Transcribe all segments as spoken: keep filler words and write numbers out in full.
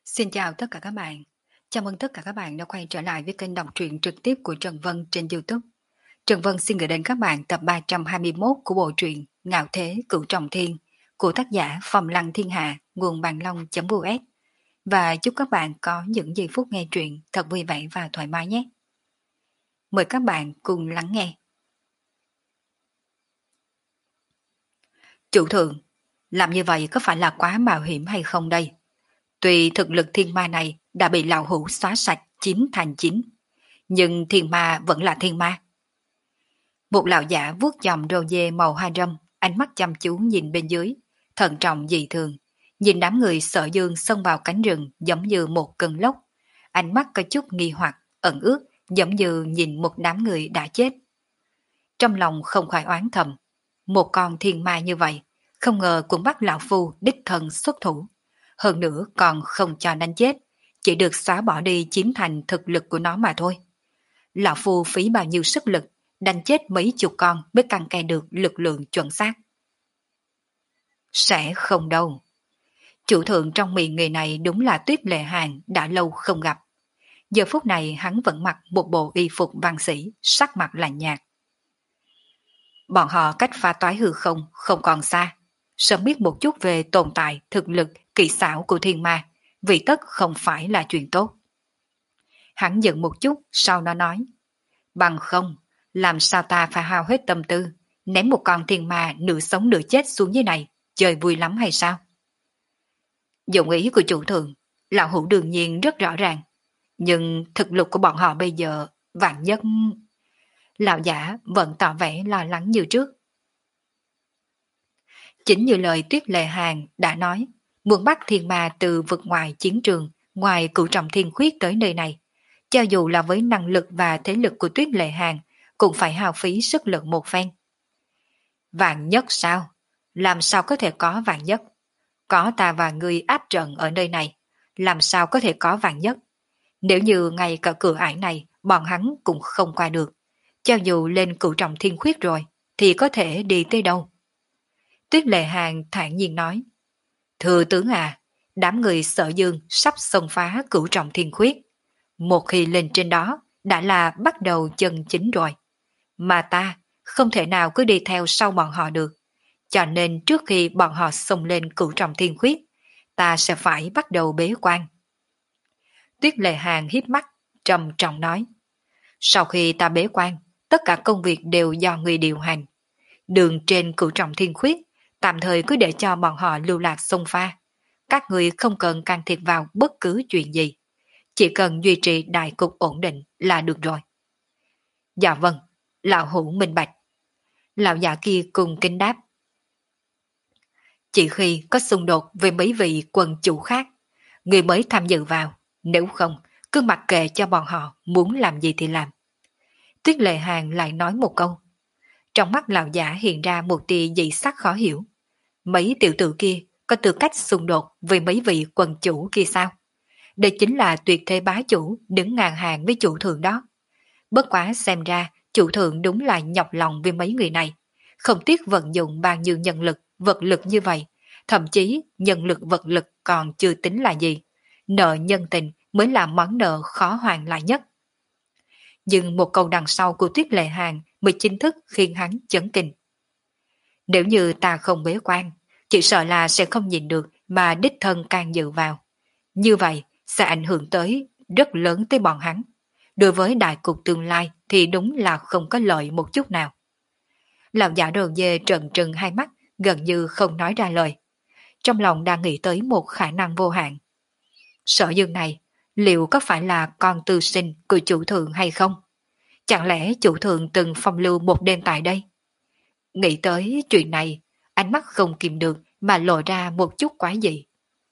Xin chào tất cả các bạn. Chào mừng tất cả các bạn đã quay trở lại với kênh đọc truyện trực tiếp của Trần Vân trên YouTube. Trần Vân xin gửi đến các bạn tập ba trăm hai mươi mốt của bộ truyện Ngạo Thế Cửu Trọng Thiên của tác giả Phong Lăng Thiên Hạ, nguồn bàn long.us. Và chúc các bạn có những giây phút nghe truyện thật vui vẻ và thoải mái nhé. Mời các bạn cùng lắng nghe. Chủ thượng, làm như vậy có phải là quá mạo hiểm hay không đây? Tuy thực lực thiên ma này đã bị lão hủ xóa sạch chín thành chín, nhưng thiên ma vẫn là thiên ma. Một lão giả vuốt chòm râu dê màu hoa râm, ánh mắt chăm chú nhìn bên dưới, thận trọng dị thường, nhìn đám người Sở Dương xông vào cánh rừng giống như một cơn lốc, ánh mắt có chút nghi hoặc, ẩn ước, giống như nhìn một đám người đã chết. Trong lòng không khỏi oán thầm, một con thiên ma như vậy, không ngờ cũng bắt lão phu đích thân xuất thủ, hơn nữa còn không cho đánh chết, chỉ được xóa bỏ đi chín thành thực lực của nó mà thôi. Lão phu phí bao nhiêu sức lực, đánh chết mấy chục con mới căn ke được lực lượng chuẩn xác. Sẽ không đâu. Chủ thượng trong miệng người này đúng là Tuyết Lệ Hàn đã lâu không gặp. Giờ phút này hắn vẫn mặc một bộ y phục văn sĩ, sắc mặt lạnh nhạt. Bọn họ cách phá toái hư không không còn xa, sớm biết một chút về tồn tại, thực lực, kỹ xảo của thiên ma, vì tất không phải là chuyện tốt. Hắn giận một chút, sau đó nói, bằng không, làm sao ta phải hao hết tâm tư, ném một con thiên ma nửa sống nửa chết xuống dưới này, chơi vui lắm hay sao? Dụng ý của chủ thượng, lão hữu đương nhiên rất rõ ràng, nhưng thực lực của bọn họ bây giờ, vạn nhất... Lão giả vẫn tỏ vẻ lo lắng như trước. Chính như lời Tuyết Lệ Hàn đã nói, muốn bắt thiên ma từ vực ngoài chiến trường, ngoài cửu trọng thiên khuyết tới nơi này, cho dù là với năng lực và thế lực của Tuyết Lệ Hàn, cũng phải hao phí sức lực một phen. Vạn nhất sao? Làm sao có thể có vạn nhất? Có ta và ngươi áp trận ở nơi này, làm sao có thể có vạn nhất? Nếu như ngay cả cửa ải này, bọn hắn cũng không qua được, cho dù lên cửu trọng thiên khuyết rồi, thì có thể đi tới đâu? Tuyết Lệ Hàn thản nhiên nói, Thừa tướng à, đám người Sở Dương sắp xông phá cửu trọng thiên khuyết. Một khi lên trên đó, đã là bắt đầu chân chính rồi. Mà ta không thể nào cứ đi theo sau bọn họ được. Cho nên trước khi bọn họ xông lên cửu trọng thiên khuyết, ta sẽ phải bắt đầu bế quan. Tuyết Lệ Hàn híp mắt, trầm trọng nói, sau khi ta bế quan, tất cả công việc đều do người điều hành. Đường trên cửu trọng thiên khuyết, tạm thời cứ để cho bọn họ lưu lạc xông pha. Các người không cần can thiệp vào bất cứ chuyện gì. Chỉ cần duy trì đại cục ổn định là được rồi. Dạ vâng, lão hữu minh bạch. Lão già kia cùng kính đáp. Chỉ khi có xung đột với mấy vị quần chủ khác, người mới tham dự vào. Nếu không, cứ mặc kệ cho bọn họ muốn làm gì thì làm. Tuyết Lệ Hàn lại nói một câu. Trong mắt lão giả hiện ra một tia dị sắc khó hiểu. Mấy tiểu tử kia có tư cách xung đột với mấy vị quần chủ kia sao? Đây chính là tuyệt thế bá chủ đứng ngang hàng với chủ thượng đó. Bất quá xem ra chủ thượng đúng là nhọc lòng với mấy người này. Không tiếc vận dụng bao nhiêu nhân lực, vật lực như vậy. Thậm chí nhân lực vật lực còn chưa tính là gì. Nợ nhân tình mới là món nợ khó hoàn lại nhất. Nhưng một câu đằng sau của Tuyết Lệ Hàn mới chính thức khiến hắn chấn kinh. Nếu như ta không bế quan, chỉ sợ là sẽ không nhìn được mà đích thân can dự vào. Như vậy sẽ ảnh hưởng tới rất lớn tới bọn hắn. Đối với đại cục tương lai thì đúng là không có lợi một chút nào. Lão giả đầu dê trợn trừng hai mắt, gần như không nói ra lời. Trong lòng đang nghĩ tới một khả năng vô hạn. Sở Dương này, liệu có phải là con tư sinh của chủ thượng hay không? Chẳng lẽ chủ thượng từng phong lưu một đêm tại đây? Nghĩ tới chuyện này, ánh mắt không kìm được mà lộ ra một chút quái dị.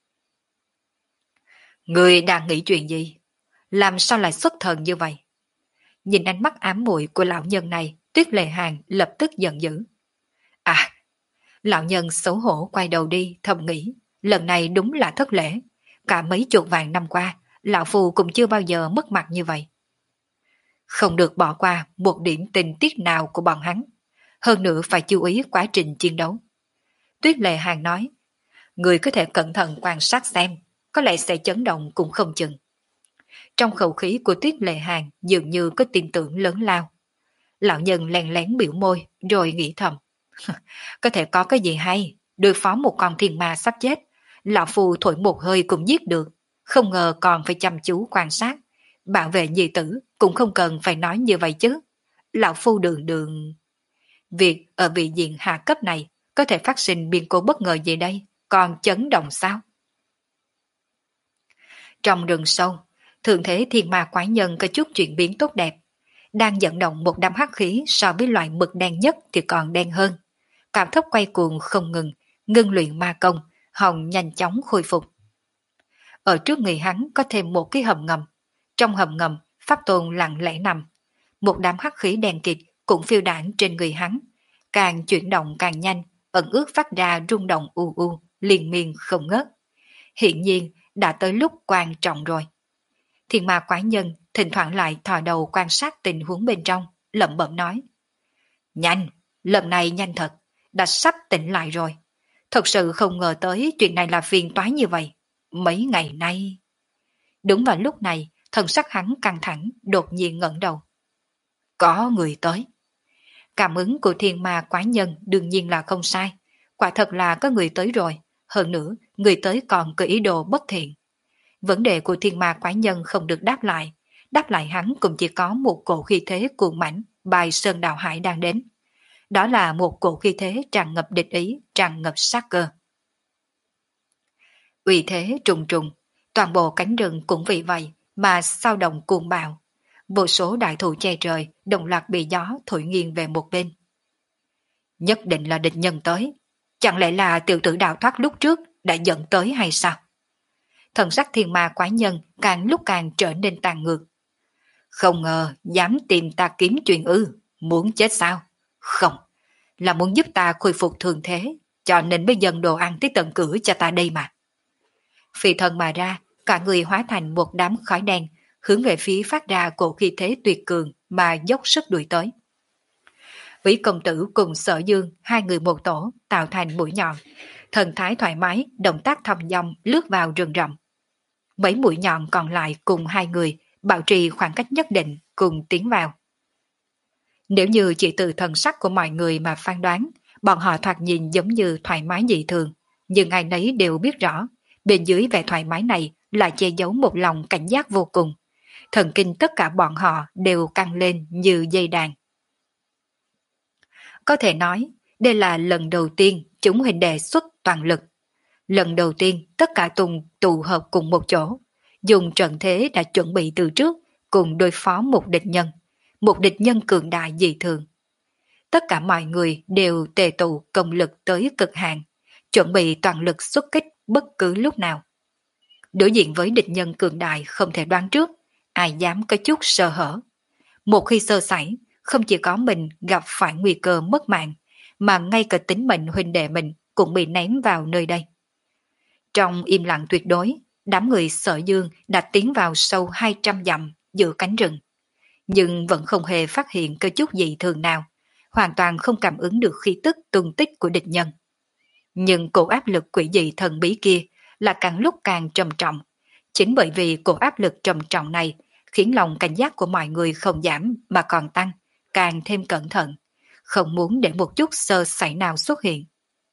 Người đang nghĩ chuyện gì? Làm sao lại xuất thần như vậy? Nhìn ánh mắt ám muội của lão nhân này, Tuyết Lệ Hàn lập tức giận dữ. À, lão nhân xấu hổ quay đầu đi, thầm nghĩ, lần này đúng là thất lễ. Cả mấy chục vạn năm qua, lão phù cũng chưa bao giờ mất mặt như vậy. Không được bỏ qua một điểm tình tiết nào của bọn hắn. Hơn nữa phải chú ý quá trình chiến đấu. Tuyết Lệ Hàn nói, người có thể cẩn thận quan sát xem, có lẽ sẽ chấn động cũng không chừng. Trong khẩu khí của Tuyết Lệ Hàng dường như có tin tưởng lớn lao. Lão nhân lén lén biểu môi rồi nghĩ thầm. Có thể có cái gì hay, đối phó một con thiên ma sắp chết, lão phu thổi một hơi cũng giết được, không ngờ còn phải chăm chú quan sát. Bảo vệ nhi tử cũng không cần phải nói như vậy chứ. Lão phu đường đường... Việc ở vị diện hạ cấp này có thể phát sinh biến cố bất ngờ gì đây, còn chấn động sao? Trong rừng sâu, thường thế thiên ma quái nhân có chút chuyển biến tốt đẹp, đang dẫn động một đám hắc khí so với loại mực đen nhất thì còn đen hơn. Cảm thấp quay cuồng không ngừng, ngưng luyện ma công, hồng nhanh chóng khôi phục. Ở trước người hắn có thêm một cái hầm ngầm. Trong hầm ngầm, Pháp Tôn lặng lẽ nằm. Một đám hắc khí đen kịt cũng phiêu đảng trên người hắn. Càng chuyển động càng nhanh, ẩn ước phát ra rung động u u, liên miên không ngớt. Hiện nhiên đã tới lúc quan trọng rồi. Thiên ma quái nhân thỉnh thoảng lại thò đầu quan sát tình huống bên trong, lẩm bẩm nói. Nhanh, lần này nhanh thật, đã sắp tỉnh lại rồi. Thật sự không ngờ tới chuyện này là phiền toái như vậy. Mấy ngày nay... Đúng vào lúc này, thần sắc hắn căng thẳng, đột nhiên ngẩng đầu. Có người tới. Cảm ứng của thiên ma quái nhân đương nhiên là không sai. Quả thật là có người tới rồi. Hơn nữa, người tới còn có ý đồ bất thiện. Vấn đề của thiên ma quái nhân không được đáp lại. Đáp lại hắn cũng chỉ có một cổ khí thế cuồng mãnh bài sơn đào hải đang đến. Đó là một cổ khí thế tràn ngập địch ý, tràn ngập sát cơ. Uy thế trùng trùng, toàn bộ cánh rừng cũng vì vậy mà sao động cuồng bạo. Vô số đại thụ che trời đồng loạt bị gió thổi nghiêng về một bên. Nhất định là địch nhân tới. Chẳng lẽ là tiểu tử đào thoát lúc trước đã dẫn tới hay sao? Thần sắc thiên ma quái nhân càng lúc càng trở nên tàn ngược. Không ngờ dám tìm ta kiếm chuyện ư, muốn chết sao? Không, là muốn giúp ta khôi phục thường thế, cho nên mới dần đồ ăn tới tận cửa cho ta đây mà. Phi thân mà ra, cả người hóa thành một đám khói đen, hướng về phía phát ra cổ khí thế tuyệt cường mà dốc sức đuổi tới. Vĩ công tử cùng Sở Dương, hai người một tổ, tạo thành mũi nhọn, thần thái thoải mái, động tác thong dong lướt vào rừng rậm. Mấy mũi nhọn còn lại cùng hai người bảo trì khoảng cách nhất định cùng tiến vào. Nếu như chỉ từ thần sắc của mọi người mà phán đoán, bọn họ thoạt nhìn giống như thoải mái dị thường, nhưng ai nấy đều biết rõ, bên dưới vẻ thoải mái này là che giấu một lòng cảnh giác vô cùng. Thần kinh tất cả bọn họ đều căng lên như dây đàn. Có thể nói, đây là lần đầu tiên chúng hình đề xuất toàn lực. Lần đầu tiên tất cả tùng tụ hợp cùng một chỗ, dùng trận thế đã chuẩn bị từ trước cùng đối phó một địch nhân, một địch nhân cường đại dị thường. Tất cả mọi người đều tề tụ công lực tới cực hạn, chuẩn bị toàn lực xuất kích bất cứ lúc nào. Đối diện với địch nhân cường đại không thể đoán trước, ai dám có chút sơ hở. Một khi sơ sẩy, không chỉ có mình gặp phải nguy cơ mất mạng, mà ngay cả tính mệnh huynh đệ mình cũng bị ném vào nơi đây. Trong im lặng tuyệt đối, đám người Sở Dương đã tiến vào sâu hai trăm dặm giữa cánh rừng, nhưng vẫn không hề phát hiện cơ chút gì thường nào, hoàn toàn không cảm ứng được khí tức tung tích của địch nhân. Nhưng cổ áp lực quỷ dị thần bí kia là càng lúc càng trầm trọng. Chính bởi vì cổ áp lực trầm trọng này khiến lòng cảnh giác của mọi người không giảm mà còn tăng, càng thêm cẩn thận, không muốn để một chút sơ sẩy nào xuất hiện.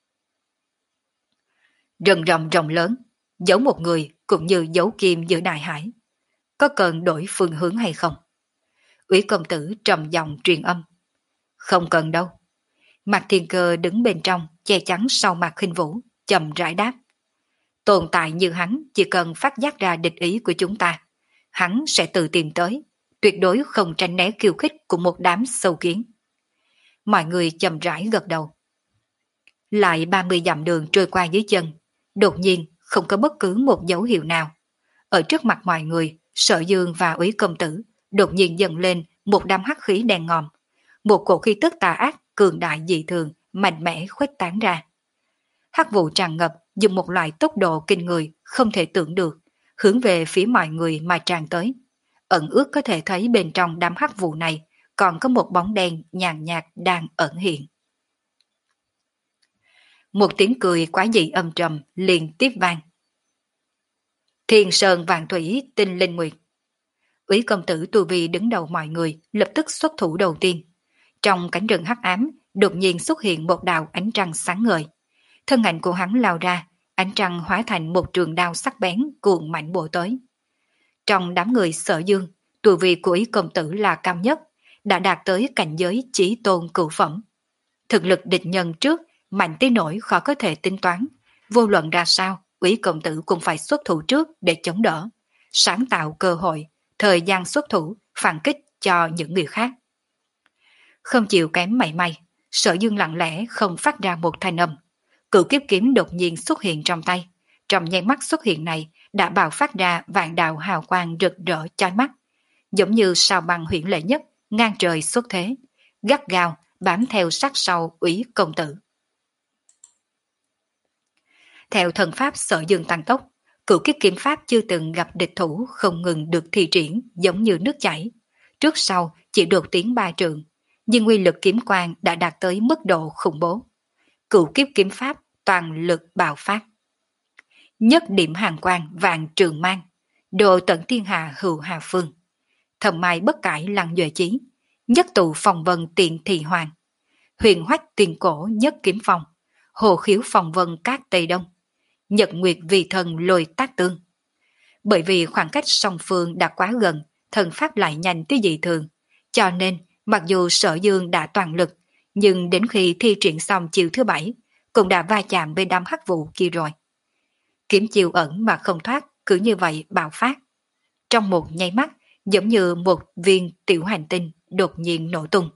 Rừng rậm rộng lớn, giấu một người cũng như giấu kim giữa đại hải. Có cần đổi phương hướng hay không? Úy công tử trầm giọng truyền âm. Không cần đâu. Mạc Thiên Cơ đứng bên trong, che chắn sau Mạc Khinh Vũ, chậm rãi đáp. Tồn tại như hắn chỉ cần phát giác ra địch ý của chúng ta, hắn sẽ tự tìm tới, tuyệt đối không tránh né khiêu khích của một đám sâu kiến. Mọi người chậm rãi gật đầu. Lại ba mươi dặm đường trôi qua dưới chân, đột nhiên không có bất cứ một dấu hiệu nào. Ở trước mặt mọi người, Sở Dương và Úy công tử đột nhiên dần lên một đám hắc khí đen ngòm, một cổ khí tức tà ác cường đại dị thường mạnh mẽ khuếch tán ra. Hắc vụ tràn ngập dùng một loại tốc độ kinh người không thể tưởng được, hướng về phía mọi người mà tràn tới. Ẩn ước có thể thấy bên trong đám hắc vụ này còn có một bóng đen nhàn nhạt đang ẩn hiện. Một tiếng cười quá dị âm trầm liền tiếp vang. Thiên sơn vạn thủy tinh linh nguyệt. Úy công tử tu vi đứng đầu mọi người lập tức xuất thủ đầu tiên. Trong cánh rừng hắc ám, đột nhiên xuất hiện một đạo ánh trăng sáng ngời. Thân ảnh của hắn lao ra, ánh trăng hóa thành một trường đao sắc bén cuồng mạnh bổ tới. Trong đám người Sở Dương, tu vi của Úy công tử là cao nhất, đã đạt tới cảnh giới chí tôn cửu phẩm. Thực lực địch nhân trước, mạnh tới nỗi khó có thể tính toán. Vô luận ra sao, Úy công tử cũng phải xuất thủ trước để chống đỡ, sáng tạo cơ hội, thời gian xuất thủ, phản kích cho những người khác. Không chịu kém mảy may, Sở Dương lặng lẽ không phát ra một thanh âm. Cửu kiếp kiếm đột nhiên xuất hiện trong tay. Trong nháy mắt xuất hiện này đã bạo phát ra vạn đạo hào quang rực rỡ chói mắt, giống như sao băng huyễn lệ nhất ngang trời xuất thế, gắt gao bám theo sát sau Úy công tử. Theo thần pháp Sở Dương tăng tốc, cửu kiếp kiếm pháp chưa từng gặp địch thủ không ngừng được thi triển giống như nước chảy. Trước sau chỉ đột tiến ba trượng, nhưng uy lực kiếm quang đã đạt tới mức độ khủng bố. Cửu kiếp kiếm pháp toàn lực bạo phát. Nhất điểm hàng quang vạn trường mang, độ tận thiên hà hữu hà phương. Thầm mai bất cải lăng duệ chí, nhất tụ phòng vân tiện thị hoàng. Huyền hoách tiền cổ nhất kiếm phong, hồ khiếu phòng vân cát Tây Đông. Nhật nguyệt vì thần lôi tác tương. Bởi vì khoảng cách song phương đã quá gần, thần pháp lại nhanh tới dị thường, cho nên mặc dù Sở Dương đã toàn lực, nhưng đến khi thi triển xong chiều thứ bảy, cũng đã va chạm bên đám hắc vụ kia rồi. Kiếm chiều ẩn mà không thoát, cứ như vậy bạo phát. Trong một nháy mắt, giống như một viên tiểu hành tinh đột nhiên nổ tung.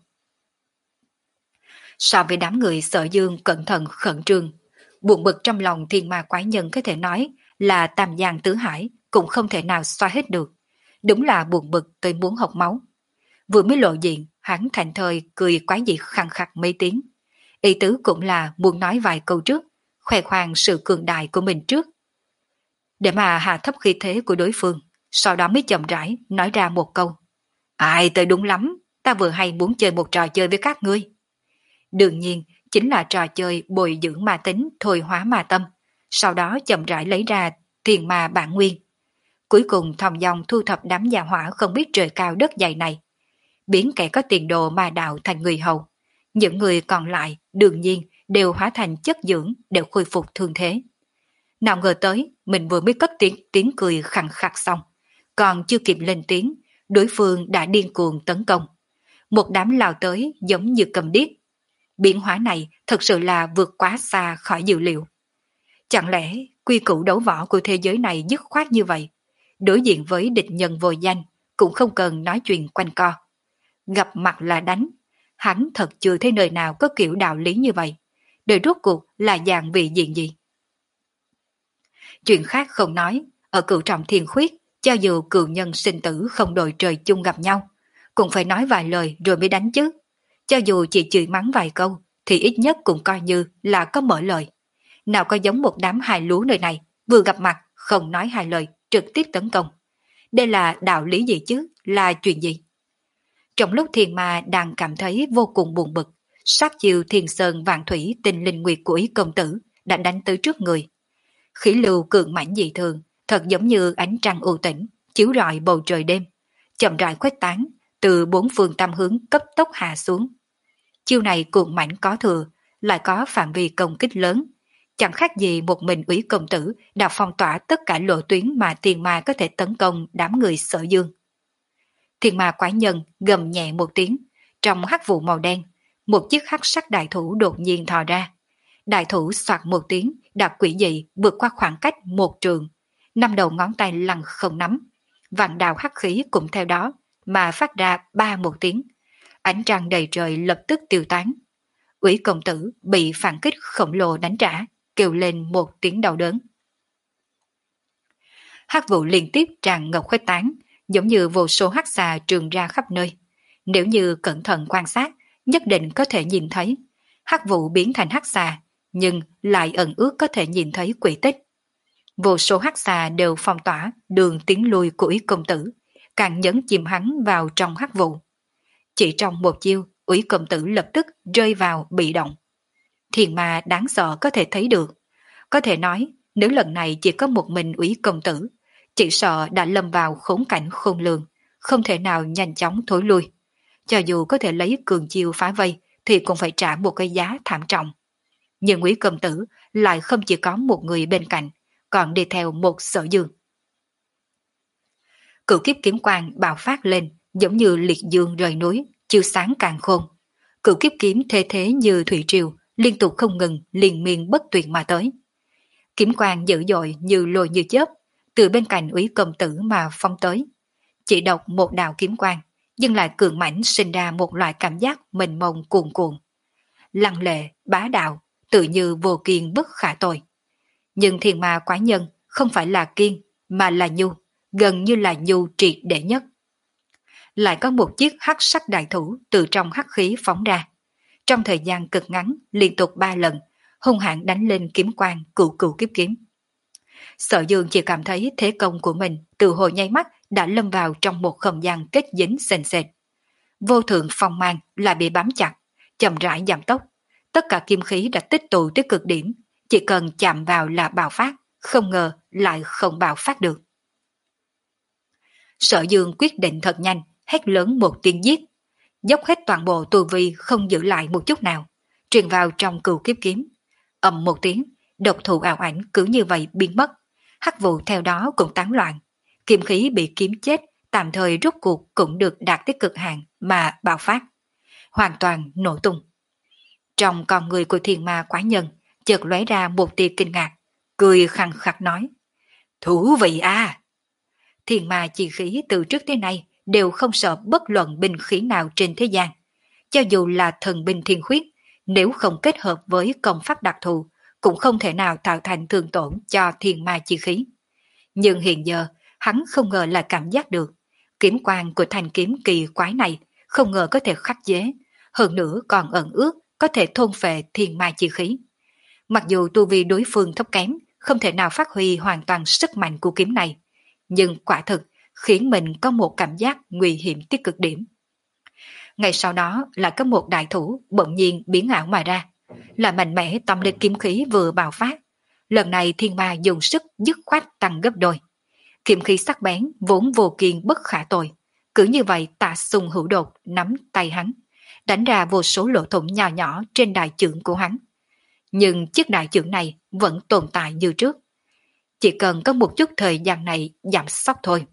So với đám người Sở Dương cẩn thận khẩn trương, buồn bực trong lòng thiên ma quái nhân có thể nói là tam giang tứ hải cũng không thể nào xoa hết được. Đúng là buồn bực tới muốn học máu. Vừa mới lộ diện, hắn thành thời cười quái dị khăng khặc mấy tiếng. Ý tứ cũng là muốn nói vài câu trước, khoe khoang sự cường đại của mình trước, để mà hạ thấp khí thế của đối phương, sau đó mới chậm rãi nói ra một câu. Ai tới đúng lắm, ta vừa hay muốn chơi một trò chơi với các ngươi. Đương nhiên, chính là trò chơi bồi dưỡng ma tính, thôi hóa ma tâm, sau đó chậm rãi lấy ra thiền ma bản nguyên. Cuối cùng thòng dòng thu thập đám gia hỏa không biết trời cao đất dày này, biến kẻ có tiền đồ ma đạo thành người hầu. Những người còn lại đương nhiên đều hóa thành chất dưỡng để khôi phục thương thế. Nào ngờ tới, mình vừa mới cất tiếng, tiếng cười khẳng khặc xong, còn chưa kịp lên tiếng, đối phương đã điên cuồng tấn công. Một đám lao tới giống như cầm điếc. Biến hóa này thật sự là vượt quá xa khỏi dự liệu. Chẳng lẽ quy củ đấu võ của thế giới này dứt khoát như vậy? Đối diện với địch nhân vô danh, cũng không cần nói chuyện quanh co. Gặp mặt là đánh. Hắn thật chưa thấy nơi nào có kiểu đạo lý như vậy. Đời rốt cuộc là dạng vị diện gì? Chuyện khác không nói, ở cửu trọng thiên khuyết, cho dù cựu nhân sinh tử không đội trời chung gặp nhau, cũng phải nói vài lời rồi mới đánh chứ. Cho dù chỉ chửi mắng vài câu, thì ít nhất cũng coi như là có mở lời. Nào có giống một đám hài lúa nơi này, vừa gặp mặt, không nói hai lời, trực tiếp tấn công. Đây là đạo lý gì chứ, là chuyện gì? Trong lúc Thiên Ma đang cảm thấy vô cùng buồn bực, sát chiều Thiên Sơn Vạn Thủy Tinh Linh Nguyệt của Ý công tử đã đánh tới trước người. Khí lưu cường mãnh dị thường, thật giống như ánh trăng u tĩnh, chiếu rọi bầu trời đêm, chậm rãi khuếch tán, từ bốn phương tam hướng cấp tốc hạ xuống. Chiêu này cuồng mãnh có thừa, lại có phạm vi công kích lớn, chẳng khác gì một mình Úy công tử đã phong tỏa tất cả lộ tuyến mà Thiên Ma có thể tấn công đám người Sở Dương. Thiên Ma quái nhân gầm nhẹ một tiếng, trong hắc vụ màu đen, một chiếc hắc sắc đại thủ đột nhiên thò ra. Đại thủ soạt một tiếng, đã quỷ dị vượt qua khoảng cách một trường, năm đầu ngón tay lăn không nắm, vạn đạo hắc khí cũng theo đó mà phát ra ba một tiếng, ánh trăng đầy trời lập tức tiêu tán. Úy công tử bị phản kích khổng lồ đánh trả, kêu lên một tiếng đau đớn. Hắc vụ liên tiếp tràn ngập khuếch tán, giống như vô số hắc xà trường ra khắp nơi. Nếu như cẩn thận quan sát, nhất định có thể nhìn thấy hắc vụ biến thành hắc xà, nhưng lại ẩn ước có thể nhìn thấy quỷ tích. Vô số hắc xà đều phong tỏa đường tiến lui của Úy công tử, càng nhấn chìm hắn vào trong hắc vụ. Chỉ trong một chiêu, Úy công tử lập tức rơi vào bị động. Thiên ma đáng sợ có thể thấy được. Có thể nói, nếu lần này chỉ có một mình Úy công tử, chỉ sợ đã lâm vào khốn cảnh khôn lường, không thể nào nhanh chóng thối lui. Cho dù có thể lấy cường chiêu phá vây, thì cũng phải trả một cái giá thảm trọng. Nhưng Quý Công Tử lại không chỉ có một người bên cạnh, còn đi theo một Sở Dương. Cửu kiếp kiếm quang bạo phát lên, giống như liệt dương rời núi, chiếu sáng càng khôn. Cửu kiếp kiếm thế thế như thủy triều, liên tục không ngừng, liên miên bất tuyệt mà tới. Kiếm quang dữ dội như lôi như chớp, từ bên cạnh Úy Công Tử mà phong tới. Chỉ đọc một đạo kiếm quang, nhưng lại cường mãnh sinh ra một loại cảm giác mênh mông cuồn cuộn. Lăng lệ, bá đạo, tự như vô kiên bất khả tội. Nhưng thiên ma quái nhân không phải là kiên, mà là nhu, gần như là nhu triệt để nhất. Lại có một chiếc hắc sắc đại thủ từ trong hắc khí phóng ra. Trong thời gian cực ngắn, liên tục ba lần, hung hãn đánh lên kiếm quang cửu cửu kiếp kiếm. Sở Dương chỉ cảm thấy thế công của mình từ hồi nháy mắt đã lâm vào trong một không gian kết dính sền sệt. Vô thượng phong mang lại bị bám chặt, chậm rãi giảm tốc. Tất cả kim khí đã tích tụ tới cực điểm, chỉ cần chạm vào là bạo phát, không ngờ lại không bạo phát được. Sở Dương quyết định thật nhanh, hét lớn một tiếng giết, dốc hết toàn bộ tu vi không giữ lại một chút nào, truyền vào trong cửu kiếp kiếm. Ầm một tiếng, độc thủ ảo ảnh cứ như vậy biến mất, hắc vụ theo đó cũng tán loạn, kim khí bị kiếm chết tạm thời rút cuộc cũng được đạt tới cực hạn mà bạo phát, hoàn toàn nổ tung. Trong con người của thiên ma quái nhân chợt lóe ra một tia kinh ngạc, cười khăng khặc nói: thú vị à! Thiên ma chi khí từ trước tới nay đều không sợ bất luận binh khí nào trên thế gian. Cho dù là thần binh thiên khuyết, nếu không kết hợp với công pháp đặc thù, cũng không thể nào tạo thành thương tổn cho thiên ma chi khí. Nhưng hiện giờ, hắn không ngờ là cảm giác được. Kiếm quang của thanh kiếm kỳ quái này không ngờ có thể khắc chế, hơn nữa còn ẩn ước có thể thôn phệ thiên ma chi khí. Mặc dù tu vi đối phương thấp kém, không thể nào phát huy hoàn toàn sức mạnh của kiếm này, nhưng quả thực khiến mình có một cảm giác nguy hiểm tới cực điểm. Ngay sau đó lại có một đại thủ bỗng nhiên biến ảo mà ra, là mạnh mẽ tông lên kiếm khí vừa bạo phát. Lần này thiên ma dùng sức dứt khoát tăng gấp đôi. Kiếm khí sắc bén vốn vô kiên bất khả tội, cứ như vậy Tạ Sung Hữu Đột nắm tay hắn, đánh ra vô số lỗ thủng nhỏ nhỏ trên đại chưởng của hắn. Nhưng chiếc đại chưởng này vẫn tồn tại như trước, chỉ cần có một chút thời gian này giảm sóc thôi.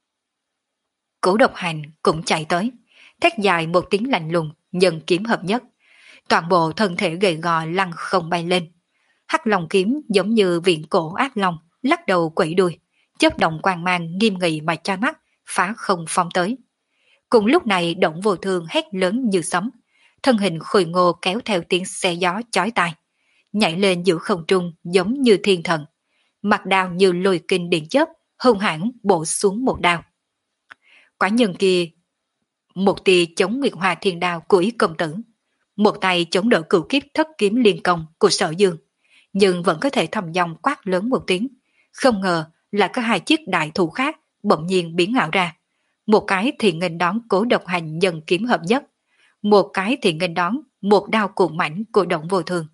Cố Độc Hành cũng chạy tới, thét dài một tiếng lạnh lùng, nhân kiếm hợp nhất, toàn bộ thân thể gầy gò lăn không bay lên. Hắc Long kiếm giống như viện cổ ác long, lắc đầu quẩy đuôi, chớp động quang mang nghiêm nghị mà tra mắt, phá không phong tới. Cùng lúc này Động Vô Thương hét lớn như sấm, thân hình khôi ngô kéo theo tiếng xe gió chói tai, nhảy lên giữa không trung giống như thiên thần, mặt đao như lôi kinh điện chớp, hung hãn bổ xuống một đao. Quả nhân kia một tia chống Nguyệt Hoa Thiên Đao của Ý Công Tử, một tay chống đỡ cửu kiếp thất kiếm liên công của Sở Dương, nhưng vẫn có thể thầm dòng quát lớn một tiếng. Không ngờ là có hai chiếc đại thủ khác bỗng nhiên biến ảo ra, một cái thì nghênh đón Cố Độc Hành nhân kiếm hợp nhất, một cái thì nghênh đón một đao cuồng mãnh của Động Vô Thương.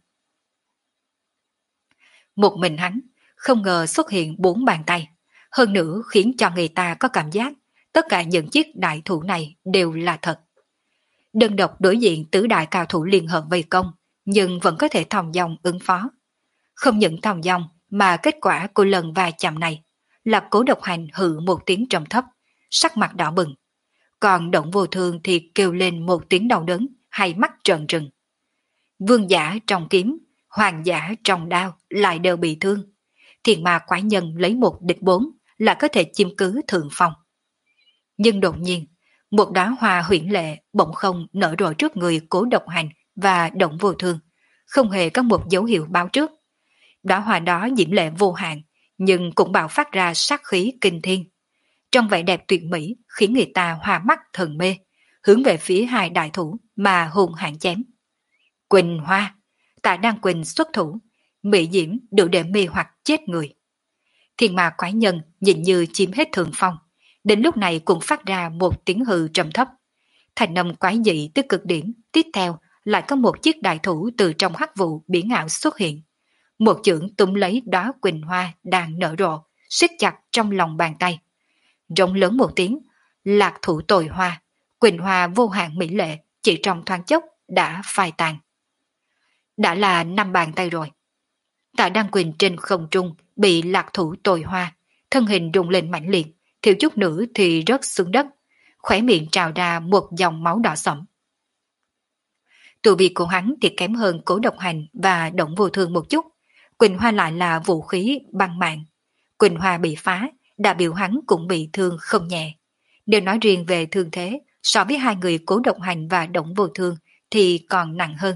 Một mình hắn không ngờ xuất hiện bốn bàn tay, hơn nữa khiến cho người ta có cảm giác tất cả những chiếc đại thủ này đều là thật. Đơn độc đối diện tứ đại cao thủ liên hợp vây công, nhưng vẫn có thể thòng dong ứng phó. Không những thòng dong mà kết quả của lần va chạm này là Cố Độc Hành hự một tiếng trầm thấp, sắc mặt đỏ bừng. Còn Động Vô Thương thì kêu lên một tiếng đau đớn, hai mắt trợn trừng. Vương giả trong kiếm, hoàng giả trong đao lại đều bị thương. Thiên ma quái nhân lấy một địch bốn là có thể chiếm cứ thượng phong. Nhưng đột nhiên, một đóa hoa huyễn lệ bỗng không nở rộ trước người Cố Độc Hành và Động Vô Thương, không hề có một dấu hiệu báo trước. Đóa hoa đó diễm lệ vô hạn, nhưng cũng bạo phát ra sát khí kinh thiên. Trong vẻ đẹp tuyệt mỹ khiến người ta hoa mắt thần mê, hướng về phía hai đại thủ mà hùng hãn chém. Quỳnh Hoa, Tạ Đan Quỳnh xuất thủ, mỹ diễm đủ để mê hoặc chết người. Thiên ma quái nhân nhìn như chiếm hết thượng phong, đến lúc này cũng phát ra một tiếng hừ trầm thấp. Thành âm quái dị tới cực điểm, tiếp theo lại có một chiếc đại thủ từ trong hắc vụ biển ảo xuất hiện. Một chưởng túm lấy đó Quỳnh Hoa đang nở rộ, siết chặt trong lòng bàn tay. Rống lớn một tiếng, lạc thủ tồi hoa, quỳnh hoa vô hạn mỹ lệ, chỉ trong thoáng chốc đã phai tàn. Đã là năm bàn tay rồi. Tạ Đăng Quỳnh trên không trung bị lạc thủ tồi hoa, thân hình rung lên mãnh liệt, thiếu chút nữa thì rớt xuống đất, khóe miệng trào ra một dòng máu đỏ sẫm. Tu vi của hắn thì kém hơn Cố Độc Hành và Động Vô Thương một chút, quỳnh hoa lại là vũ khí băng mạng. Quỳnh hoa bị phá, đại biểu hắn cũng bị thương không nhẹ. Nếu nói riêng về thương thế, so với hai người Cố Độc Hành và Động Vô Thương thì còn nặng hơn.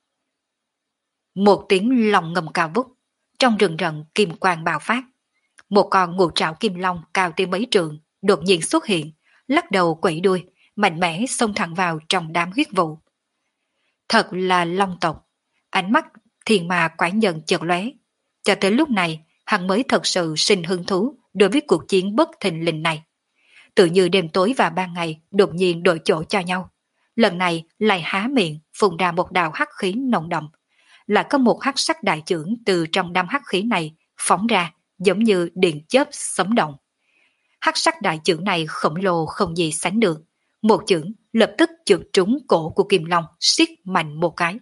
Một tiếng long ngầm cao vút, trong rừng rậm kim quang bạo phát. Một con ngũ trảo kim long cao tới mấy trượng đột nhiên xuất hiện, lắc đầu quẩy đuôi, mạnh mẽ xông thẳng vào trong đám huyết vụ. Thật là long tộc, ánh mắt thiên ma quái nhân chợt lóe. Cho tới lúc này, hắn mới thật sự sinh hứng thú đối với cuộc chiến bất thình lình này. Tự như đêm tối và ban ngày đột nhiên đổi chỗ cho nhau. Lần này lại há miệng phun ra một đạo hắc khí nồng đậm. Lại có một hắc sắc đại chưởng từ trong đám hắc khí này phóng ra, giống như điện chớp sấm động. Hắc sắc đại chưởng này khổng lồ không gì sánh được. Một chưởng lập tức chụp trúng cổ của Kim Long, siết mạnh một cái.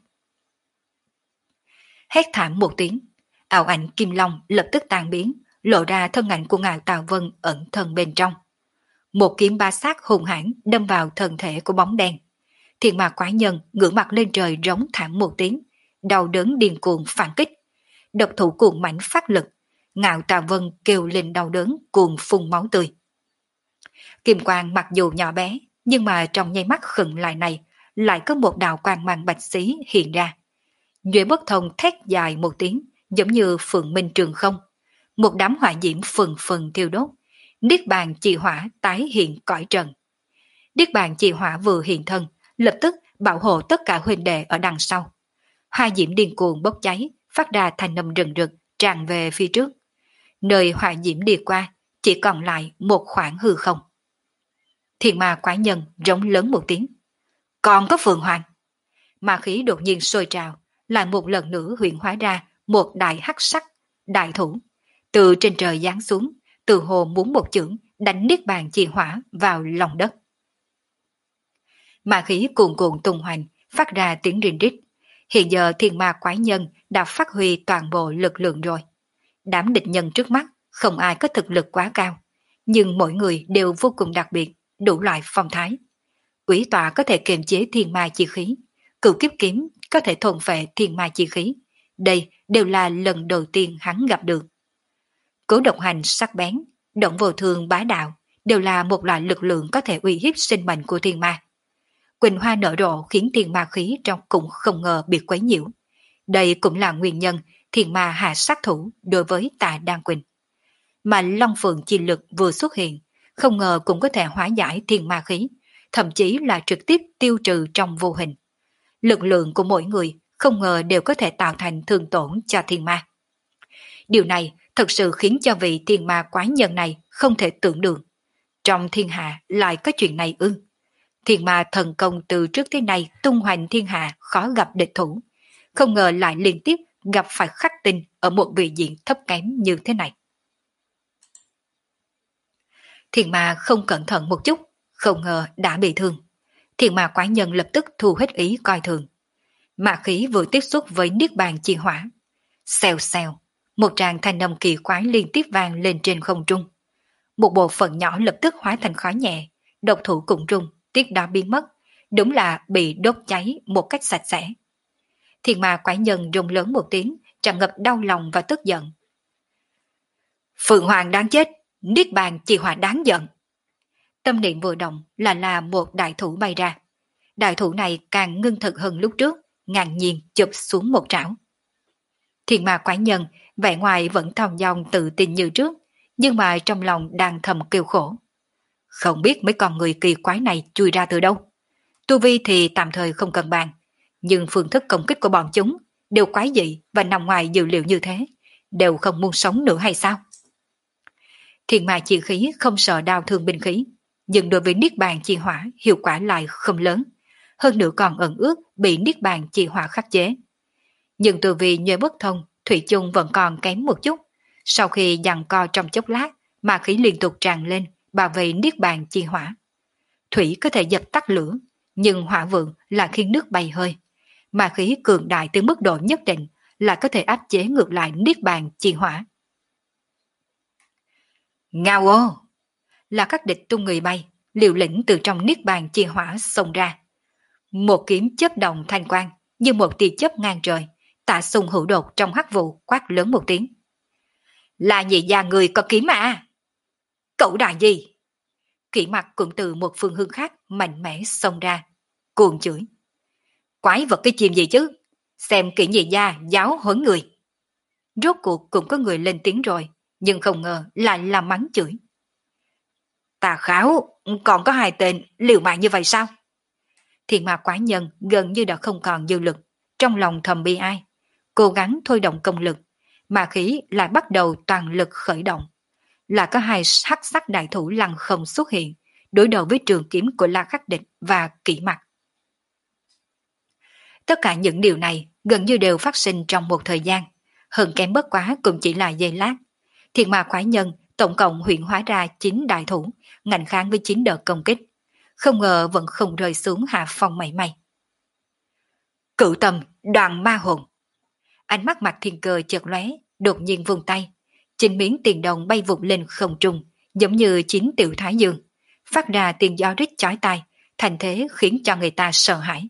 Hét thảm một tiếng, ảo ảnh Kim Long lập tức tan biến, lộ ra thân ảnh của ngài Tào Vân ẩn thân bên trong. Một kiếm ba sát hùng hãn đâm vào thân thể của bóng đen. Thiên ma quái nhân ngửa mặt lên trời rống thảm một tiếng, đau đớn điên cuồng phản kích. Độc thủ cuồng mãnh phát lực, ngạo Tào Vân kêu lên đau đớn cuồng phun máu tươi. Kim quang mặc dù nhỏ bé, nhưng mà trong nháy mắt khựng lại này, lại có một đạo quang mang bạch xí hiện ra. Duệ bất thông thét dài một tiếng, giống như phượng minh trường không. Một đám hỏa diễm phừng phừng thiêu đốt, niết bàn chi hỏa tái hiện cõi trần. Niết bàn chi hỏa vừa hiện thân, lập tức bảo hộ tất cả huynh đệ ở đằng sau. Hoa diễm điên cuồng bốc cháy, phát ra thanh âm rừng rực, tràn về phía trước. Nơi hỏa diễm đi qua, chỉ còn lại một khoảng hư không. Thiên ma quái nhân rống lớn một tiếng. Còn có Phượng Hoàng. Ma khí đột nhiên sôi trào, lại một lần nữa huyện hóa ra một đại hắc sắc, đại thủ. Từ trên trời giáng xuống, từ hồ muốn một chưởng đánh niết bàn chi hỏa vào lòng đất. Ma khí cuồn cuộn tung hoành, phát ra tiếng rinh rít. Hiện giờ thiên ma quái nhân đã phát huy toàn bộ lực lượng rồi. Đám địch nhân trước mắt không ai có thực lực quá cao, nhưng mỗi người đều vô cùng đặc biệt, đủ loại phong thái. Quỷ tọa có thể kiềm chế thiên ma chi khí, cửu kiếp kiếm có thể thôn phệ thiên ma chi khí. Đây đều là lần đầu tiên hắn gặp được. Cố Độc Hành sắc bén, Động Vô Thương bá đạo, đều là một loại lực lượng có thể uy hiếp sinh mệnh của thiên ma. Quỳnh hoa nở rộ khiến thiên ma khí trong cũng không ngờ bị quấy nhiễu. Đây cũng là nguyên nhân thiên ma hạ sát thủ đối với Tạ Đan Quỳnh. Mà Long Phượng chi lực vừa xuất hiện, không ngờ cũng có thể hóa giải thiên ma khí, thậm chí là trực tiếp tiêu trừ trong vô hình. Lực lượng của mỗi người không ngờ đều có thể tạo thành thương tổn cho thiên ma. Điều này thật sự khiến cho vị thiên ma quái nhân này không thể tưởng được. Trong thiên hạ lại có chuyện này ư? Thiên ma thần công từ trước tới nay tung hoành thiên hạ khó gặp địch thủ, không ngờ lại liên tiếp gặp phải khắc tinh ở một vị diện thấp kém như thế này. Thiên ma không cẩn thận một chút, không ngờ đã bị thương. Thiên ma quái nhân lập tức thu hết ý coi thường. Ma khí vừa tiếp xúc với niết bàn chi hỏa. Xèo xèo, một tràng thanh âm kỳ quái liên tiếp vang lên trên không trung. Một bộ phận nhỏ lập tức hóa thành khói nhẹ, độc thủ cùng trung, tiếc đó biến mất, đúng là bị đốt cháy một cách sạch sẽ. Thiên ma quái nhân rung lớn một tiếng, tràn ngập đau lòng và tức giận. Phượng Hoàng đáng chết, niết bàn chi hỏa đáng giận. Tâm niệm vừa động là là một đại thủ bay ra. Đại thủ này càng ngưng thực hơn lúc trước, ngang nhiên chụp xuống một trảo. Thiên ma quái nhân vẻ ngoài vẫn thong dong tự tin như trước, nhưng mà trong lòng đang thầm kêu khổ. Không biết mấy con người kỳ quái này chui ra từ đâu. Tu vi thì tạm thời không cần bàn, nhưng phương thức công kích của bọn chúng đều quái dị và nằm ngoài dự liệu như thế, đều không muốn sống nữa hay sao? Thiên ma chi khí không sợ đau thương binh khí, nhưng đối với niết bàn chi hỏa hiệu quả lại không lớn, hơn nữa còn ẩn ước bị niết bàn chi hỏa khắc chế. Nhưng từ vì nhuệ bất thông, thủy chung vẫn còn kém một chút, Sau khi giằng co trong chốc lát, ma khí liên tục tràn lên, bảo vệ niết bàn chi hỏa. Thủy có thể dập tắt lửa, nhưng hỏa vượng là khiến nước bay hơi. Ma khí cường đại tới mức độ nhất định là có thể áp chế ngược lại niết bàn chi hỏa. Ngao ô! Là các địch tung người bay, liều lĩnh từ trong niết bàn chi hỏa xông ra. Một kiếm chớp động thanh quang, như một tia chớp ngang trời, Tạ Sung hữu đột trong hắc vụ quát lớn một tiếng. Là nhị gia người có kiếm à? Cậu đại gì? Kỷ mặt cũng từ một phương hướng khác mạnh mẽ xông ra, cuồng chửi. Quái vật cái chim gì chứ? Xem kỹ nhị gia giáo huấn người. Rốt cuộc cũng có người lên tiếng rồi, nhưng không ngờ lại là mắng chửi. Tà kháo, còn có hai tên liều mạng như vậy sao? Thiên ma quái nhân gần như đã không còn dư lực, trong lòng thầm bi ai. Cố gắng thôi động công lực, mà khí lại bắt đầu toàn lực khởi động. Là có hai hắc sắc đại thủ lăng không xuất hiện, đối đầu với trường kiếm của La Khắc Địch và Kỷ Mặc. Tất cả những điều này gần như đều phát sinh trong một thời gian, hơn kém bất quá cũng chỉ là giây lát. Thiên ma quái nhân tổng cộng huyện hóa ra chín đại thủ, ngạnh kháng với chín đợt công kích. Không ngờ vẫn không rơi xuống hạ phong mảy may. Cửu tâm đoàn ma hồn. Ánh mắt Mạc Thiên Cơ chợt lóe, đột nhiên vung tay. Chín miếng tiền đồng bay vụt lên không trung, giống như chín tiểu thái dương, phát ra tiếng gió rít chói tai, thành thế khiến cho người ta sợ hãi.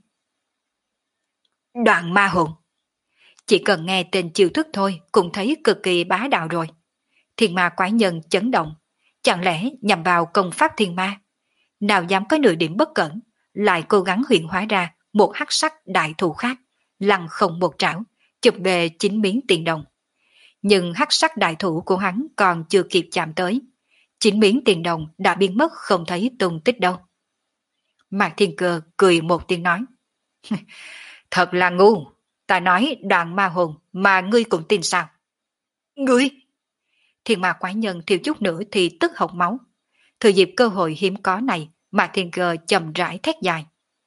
Đoàn ma hồn. Chỉ cần nghe tên chiêu thức thôi cũng thấy cực kỳ bá đạo rồi. Thiên ma quái nhân chấn động, chẳng lẽ nhằm vào công pháp thiên ma? Nào dám có nửa điểm bất cẩn, lại cố gắng huyện hóa ra một hắc sắc đại thủ khác, lăng không một trảo, chụp về chín miếng tiền đồng. Nhưng hắc sắc đại thủ của hắn còn chưa kịp chạm tới, chín miếng tiền đồng đã biến mất không thấy tung tích đâu. Mạc Thiên Cơ cười một tiếng nói. Thật là ngu, ta nói đoàn ma hồn mà ngươi cũng tin sao? Ngươi! Thiên ma quái nhân thiếu chút nữa thì tức hộc máu. Thừa dịp cơ hội hiếm có này, Mạc Thiên Cơ chậm rãi thét dài.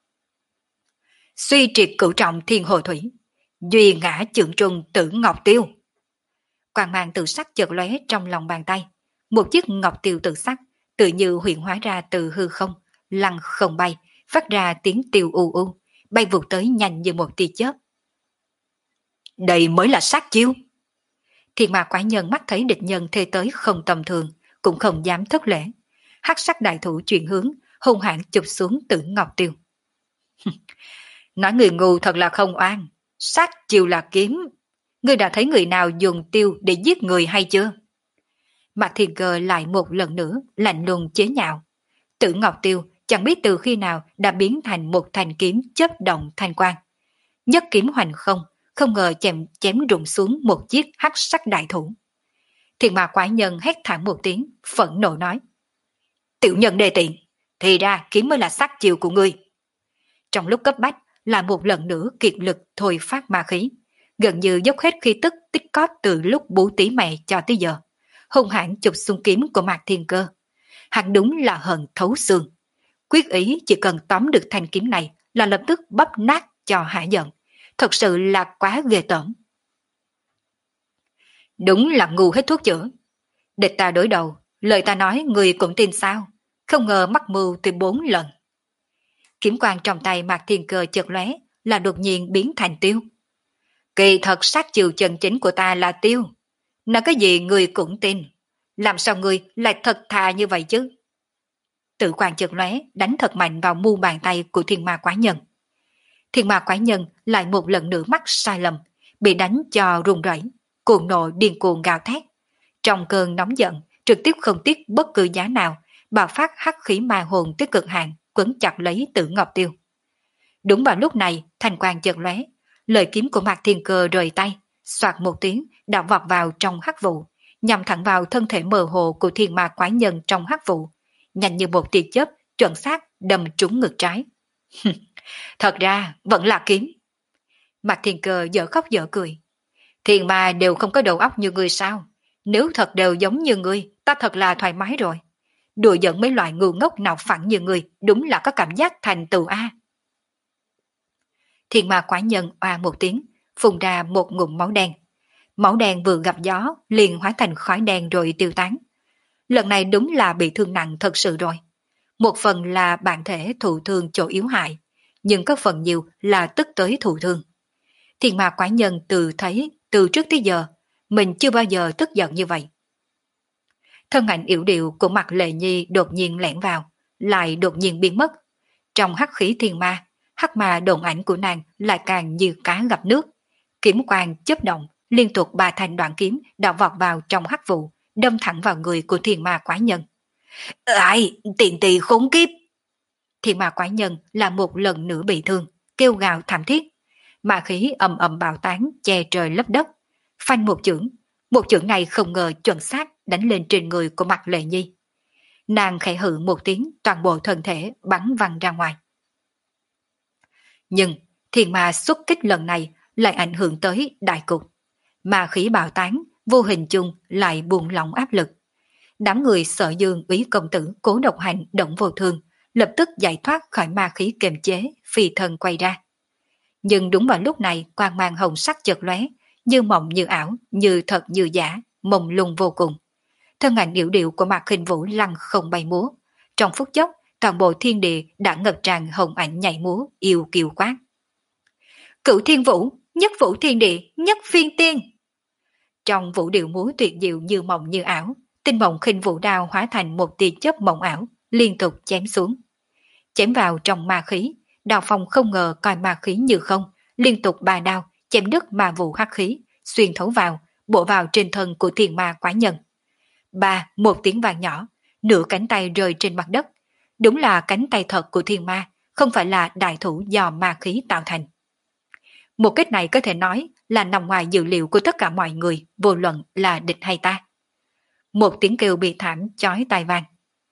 Suy triệt cửu trọng thiên hồ thủy, duy ngã trượng trung tử ngọc tiêu. Quang mang tự sắc chợt lóe trong lòng bàn tay, một chiếc ngọc tiêu tự sắc tự như hiện hóa ra từ hư không, lăng không bay, phát ra tiếng tiêu u u, bay vụt tới nhanh như một tia chớp. Đây mới là sát chiêu. Thiên ma quái nhân mắt thấy địch nhân thê tới không tầm thường, cũng không dám thất lễ. Hắc sắc đại thủ chuyển hướng, hung hãn chụp xuống Tử Ngọc Tiêu. Nói người ngu thật là không oan, sát chiêu là kiếm. Ngươi đã thấy người nào dùng tiêu để giết người hay chưa? Mạc Thiên Cơ lại một lần nữa lạnh lùng chế nhạo. Tử Ngọc Tiêu chẳng biết từ khi nào đã biến thành một thanh kiếm chớp động thanh quang. Nhất kiếm hoành không, không ngờ chém chém rụng xuống một chiếc hắc sắc đại thủ. Thiên ma quái nhân hét thảm một tiếng, phẫn nộ nói. Tiểu nhân đề tiện, thì ra kiếm mới là sát chiêu của ngươi. Trong lúc cấp bách, là một lần nữa kiệt lực thôi phát ma khí, gần như dốc hết khí tức tích cóp từ lúc bố tí mẹ cho tới giờ, hung hãn chụp xuống kiếm của Mạc Thiên Cơ. Hắn đúng là hận thấu xương, quyết ý chỉ cần tóm được thanh kiếm này là lập tức bắp nát cho hạ giận, thật sự là quá ghê tởm. Đúng là ngu hết thuốc chữa. Địch ta đối đầu, lời ta nói người cũng tin sao, không ngờ mắc mưu từ bốn lần. Kiếm quang trong tay Mạc Thiên Cơ chợt lóe là đột nhiên biến thành tiêu. Kỳ thật sát chiêu chân chính của ta là tiêu. Nói cái gì người cũng tin. Làm sao người lại thật thà như vậy chứ? Tự quang chợt lóe đánh thật mạnh vào mu bàn tay của thiên ma quái nhân. Thiên ma quái nhân lại một lần nữa mắc sai lầm, bị đánh cho run rẩy, cuồng nộ điên cuồng gào thét. Trong cơn nóng giận, trực tiếp không tiếc bất cứ giá nào, bạo phát hắc khí ma hồn tới cực hạn, quấn chặt lấy Tử Ngọc Tiêu. Đúng vào lúc này, thanh quang chợt lóe, lời kiếm của Mạc Thiên Cơ rời tay, xoạt một tiếng, đã vọt vào trong hắc vụ, nhằm thẳng vào thân thể mờ hồ của thiên ma quái nhân trong hắc vụ, nhanh như một tia chớp, chuẩn xác đâm trúng ngực trái. Thật ra vẫn là kiếm. Mạc Thiên Cơ dở khóc dở cười. Thiên ma đều không có đầu óc như ngươi sao? Nếu thật đều giống như ngươi, ta thật là thoải mái rồi. Đùa giỡn mấy loại ngu ngốc nào phẳng như ngươi, đúng là có cảm giác thành tựu a. Thiên ma quái nhân oa một tiếng, phun ra một ngụm máu đen. Máu đen vừa gặp gió liền hóa thành khói đen rồi tiêu tán. Lần này đúng là bị thương nặng thật sự rồi. Một phần là bản thể thụ thương chỗ yếu hại, nhưng có phần nhiều là tức tới thụ thương. Thiên ma quái nhân từ thấy từ trước tới giờ, mình chưa bao giờ tức giận như vậy. Thân ảnh yểu điệu của mặt Lệ Nhi đột nhiên lẻn vào, lại đột nhiên biến mất. Trong hắc khí thiên ma, hắc ma đồn ảnh của nàng lại càng như cá gặp nước. Kiếm quang chớp động, liên tục ba thanh đoạn kiếm đã vọt vào trong hắc vụ, đâm thẳng vào người của thiên ma quái nhân. Ai, tiền tỳ khốn kiếp! Thiên ma quái nhân là một lần nữa bị thương, kêu gào thảm thiết. Ma khí ầm ầm bạo tán, che trời lấp đất. Phanh một chưởng, một chưởng này không ngờ chuẩn xác đánh lên trên người của mặt Lệ Nhi. Nàng khẽ hự một tiếng, toàn bộ thân thể bắn văng ra ngoài. Nhưng thiên ma xuất kích lần này lại ảnh hưởng tới đại cục. Ma khí bạo tán, vô hình chung lại buông lỏng áp lực. Đám người Sở Dương, Úy công tử, Cố Độc Hành, Động Vô Thương lập tức giải thoát khỏi ma khí kiềm chế, phi thân quay ra. Nhưng đúng vào lúc này, quang mang hồng sắc chợt lóe, như mộng như ảo, như thật như giả, mông lung vô cùng. Thân ảnh điệu điệu của Mạc Khinh Vũ lăng không bay múa. Trong phút chốc, toàn bộ thiên địa đã ngập tràn hồng ảnh nhảy múa, yêu kiều quát. Cửu Thiên Vũ, nhất vũ thiên địa, nhất phiên tiên. Trong vũ điệu múa tuyệt diệu như mộng như ảo, tinh mộng Khinh Vũ đao hóa thành một tia chớp mộng ảo, liên tục chém xuống. Chém vào trong ma khí, đao phong không ngờ coi ma khí như không, liên tục ba đao, chém đứt ma vụ hắc khí, xuyên thấu vào, bổ vào trên thân của thiên ma quái nhân. Ba, một tiếng vang nhỏ, nửa cánh tay rơi trên mặt đất. Đúng là cánh tay thật của thiên ma, không phải là đại thủ do ma khí tạo thành. Một cách này có thể nói là nằm ngoài dự liệu của tất cả mọi người, vô luận là địch hay ta. Một tiếng kêu bị thảm chói tai vang.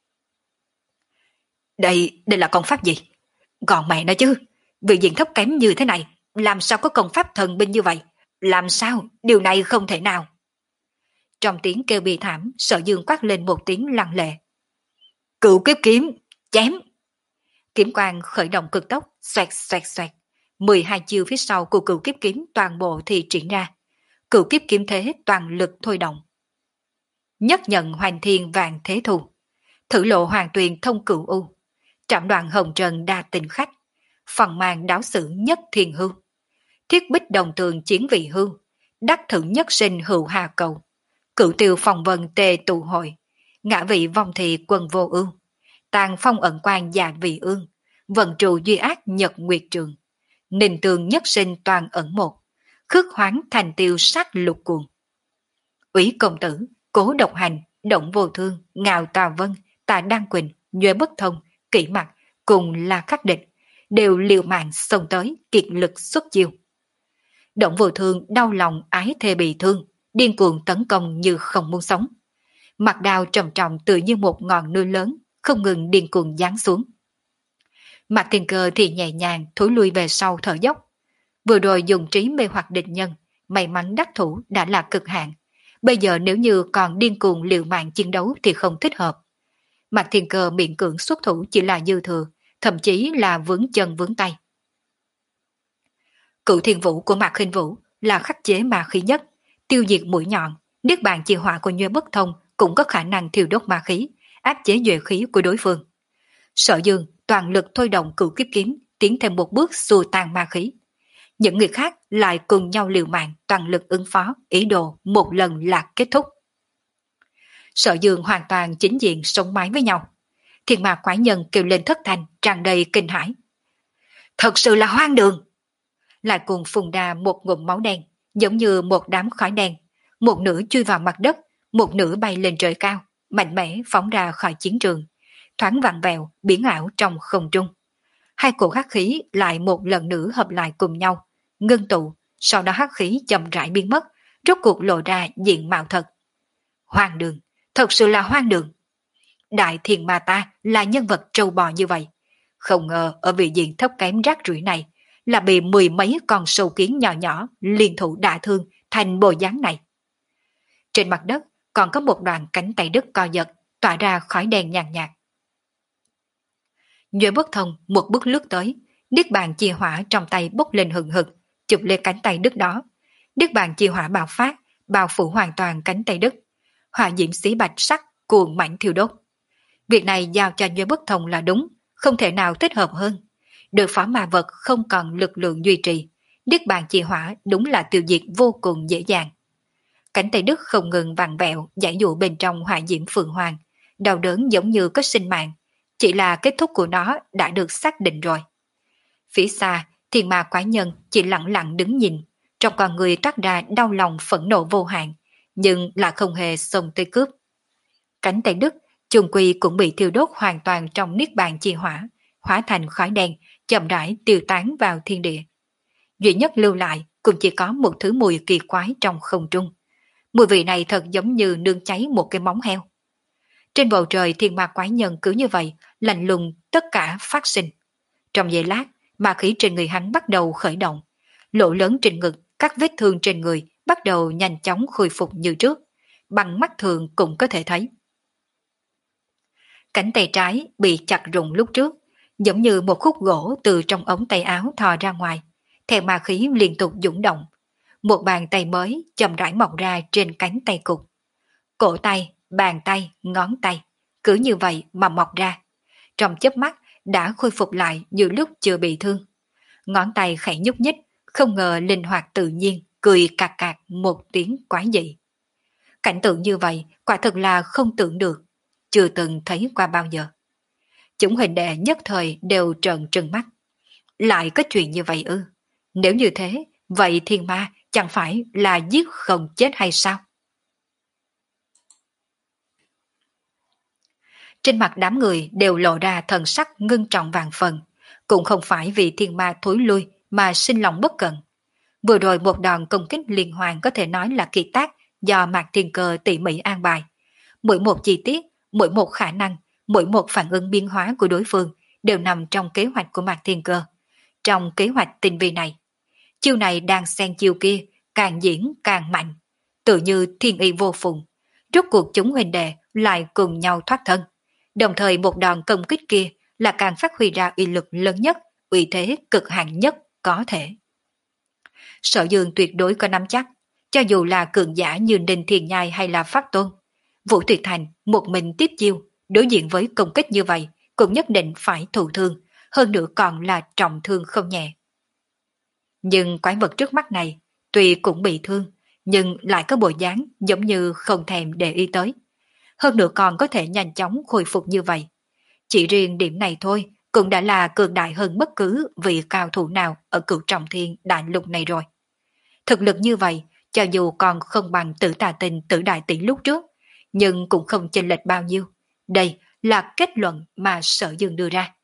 Đây, đây là công pháp gì? Còn mẹ nó chứ, vị diện thấp kém như thế này, làm sao có công pháp thần binh như vậy? Làm sao? Điều này không thể nào. Trong tiếng kêu bị thảm, Sở Dương quát lên một tiếng lăng lệ. Cựu kiếp kiếm, chém! Kiếm quang khởi động cực tốc, xoẹt xoẹt xoẹt. mười hai chiêu phía sau của cựu kiếp kiếm toàn bộ thì triển ra. Cựu kiếp kiếm thế toàn lực thôi động. Nhất nhận hoành thiên vạn thế thù. Thử lộ hoàng tuyền thông cửu u. Trạm đoạn hồng trần đa tình khách. Phần màn đáo sử nhất thiên hưu. Thiết bích đồng tường chiến vị hưu. Đắc thử nhất sinh hữu hà cầu. Cửu tiêu phòng vân tề tụ hội. Ngã vị vong thị quân vô ưu. Tàn phong ẩn quan dạ vị ương. Vận trụ duy ác nhật nguyệt trường. Ninh tường nhất sinh toàn ẩn một. Khước hoáng thành tiêu sát lục cuồng. Úy công tử, Cố Độc Hành, Động Vô Thương, Ngạo Tà Vân, Tà Đăng Quỳnh, Nhuệ Bất Thông, Kỷ Mặc cùng là khắc địch, đều liều mạng xông tới kiệt lực xuất chiêu. Động Vô Thương đau lòng ái thê bị thương, điên cuồng tấn công như không muốn sống. Mặt đao trầm trọng tựa như một ngọn núi lớn, không ngừng điên cuồng giáng xuống. Mạc Thiên Cơ thì nhẹ nhàng thối lui về sau thở dốc. Vừa rồi dùng trí mê hoặc địch nhân, may mắn đắc thủ đã là cực hạn. Bây giờ nếu như còn điên cuồng liều mạng chiến đấu thì không thích hợp. Mạc Thiên Cơ miễn cưỡng xuất thủ chỉ là dư thừa, thậm chí là vướng chân vướng tay. Cửu Thiên Vũ của Mạc Khinh Vũ là khắc chế ma khí nhất, tiêu diệt mũi nhọn, niết bàn chi hỏa của Nhuệ Bất Thông cũng có khả năng thiêu đốt ma khí, áp chế duệ khí của đối phương. Sở Dương toàn lực thôi động cửu kiếp kiếm, tiến thêm một bước xua tan ma khí. Những người khác lại cùng nhau liều mạng toàn lực ứng phó, ý đồ một lần là kết thúc. Sở Dương hoàn toàn chính diện sống mái với nhau. Thiên ma quái nhân kêu lên thất thanh, tràn đầy kinh hãi. Thật sự là hoang đường! Lại cùng phùng đà một ngụm máu đen, giống như một đám khói đen. Một nửa chui vào mặt đất, một nửa bay lên trời cao, mạnh mẽ phóng ra khỏi chiến trường. Thoáng vặn vẹo, biến ảo trong không trung. Hai cổ hắc khí lại một lần nữa hợp lại cùng nhau, ngưng tụ, sau đó hắc khí chậm rãi biến mất, rốt cuộc lộ ra diện mạo thật. Hoang đường, thật sự là hoang đường. Đại thiền ma ta là nhân vật trâu bò như vậy. Không ngờ ở vị diện thấp kém rác rưởi này là bị mười mấy con sâu kiến nhỏ nhỏ liên thủ đả thương thành bộ dáng này. Trên mặt đất còn có một đoạn cánh tay đất co giật, tỏa ra khói đen nhàn nhạt. Nhuệ Bất Thông một bước lướt tới, niết bàn chi hỏa trong tay bốc lên hừng hực, chụp lên cánh tay đứt đó. Niết bàn chi hỏa bạo phát, bao phủ hoàn toàn cánh tay đất. Hỏa diễm xí bạch sắc cuồng mãnh thiêu đốt. Việc này giao cho Nhuế Bất Thông là đúng, không thể nào thích hợp hơn. Được phó ma vật không còn lực lượng duy trì, Niết bàn chi hỏa đúng là tiêu diệt vô cùng dễ dàng. Cánh tay Đức không ngừng vặn vẹo giải dụ bên trong hỏa diễm phượng hoàng, đau đớn giống như có sinh mạng, chỉ là kết thúc của nó đã được xác định rồi. Phía xa, thiên ma quái nhân chỉ lặng lặng đứng nhìn, trong con người toát ra đau lòng phẫn nộ vô hạn, nhưng là không hề xông tới cướp. Cánh tay Đức chung quy cũng bị thiêu đốt hoàn toàn trong niết bàn chi hỏa, hóa thành khói đen, chậm rãi tiêu tán vào thiên địa. Duy nhất lưu lại cũng chỉ có một thứ mùi kỳ quái trong không trung. Mùi vị này thật giống như nương cháy một cái móng heo. Trên bầu trời thiên ma quái nhân cứ như vậy, lạnh lùng tất cả phát sinh. Trong giây lát, ma khí trên người hắn bắt đầu khởi động. Lỗ lớn trên ngực, các vết thương trên người bắt đầu nhanh chóng khôi phục như trước. Bằng mắt thường cũng có thể thấy. Cánh tay trái bị chặt rụng lúc trước, giống như một khúc gỗ từ trong ống tay áo thò ra ngoài, theo ma khí liên tục dũng động. Một bàn tay mới chậm rãi mọc ra trên cánh tay cụt. Cổ tay, bàn tay, ngón tay, cứ như vậy mà mọc ra. Trong chớp mắt đã khôi phục lại như lúc chưa bị thương. Ngón tay khẽ nhúc nhích, không ngờ linh hoạt tự nhiên, cười cạc cạc một tiếng quái dị. Cảnh tượng như vậy quả thực là không tưởng được, chưa từng thấy qua bao giờ. Chúng huynh đệ nhất thời đều trợn trừng mắt. Lại có chuyện như vậy ư? Nếu như thế, vậy thiên ma chẳng phải là giết không chết hay sao? Trên mặt đám người đều lộ ra thần sắc ngưng trọng vàng phần, cũng không phải vì thiên ma thối lui mà sinh lòng bất cẩn. Vừa rồi một đòn công kích liên hoàn có thể nói là kỳ tác do Mạc Thiên Cơ tỉ mỉ an bài. Mỗi một chi tiết, mỗi một khả năng, mỗi một phản ứng biến hóa của đối phương đều nằm trong kế hoạch của Mạc Thiên Cơ. Trong kế hoạch tinh vi này, chiêu này đang xen chiêu kia, càng diễn càng mạnh, tự như thiên y vô phùng. Rốt cuộc chúng huynh đệ lại cùng nhau thoát thân. Đồng thời một đòn công kích kia là càng phát huy ra uy lực lớn nhất, uy thế cực hạn nhất có thể. Sở Dương tuyệt đối có nắm chắc, cho dù là cường giả như Ninh Thiên Nhai hay là Pháp Tôn. Vũ Tuyệt Thành một mình tiếp chiêu, đối diện với công kích như vậy, cũng nhất định phải thụ thương, hơn nữa còn là trọng thương không nhẹ. Nhưng quái vật trước mắt này, tuy cũng bị thương, nhưng lại có bộ dáng giống như không thèm để ý tới. Hơn nữa còn có thể nhanh chóng khôi phục như vậy. Chỉ riêng điểm này thôi cũng đã là cường đại hơn bất cứ vị cao thủ nào ở Cửu Trọng Thiên đại lục này rồi. Thực lực như vậy, cho dù còn không bằng Tử Tà Tình Tử Đại Tỷ lúc trước, nhưng cũng không chênh lệch bao nhiêu. Đây là kết luận mà Sở Dương đưa ra.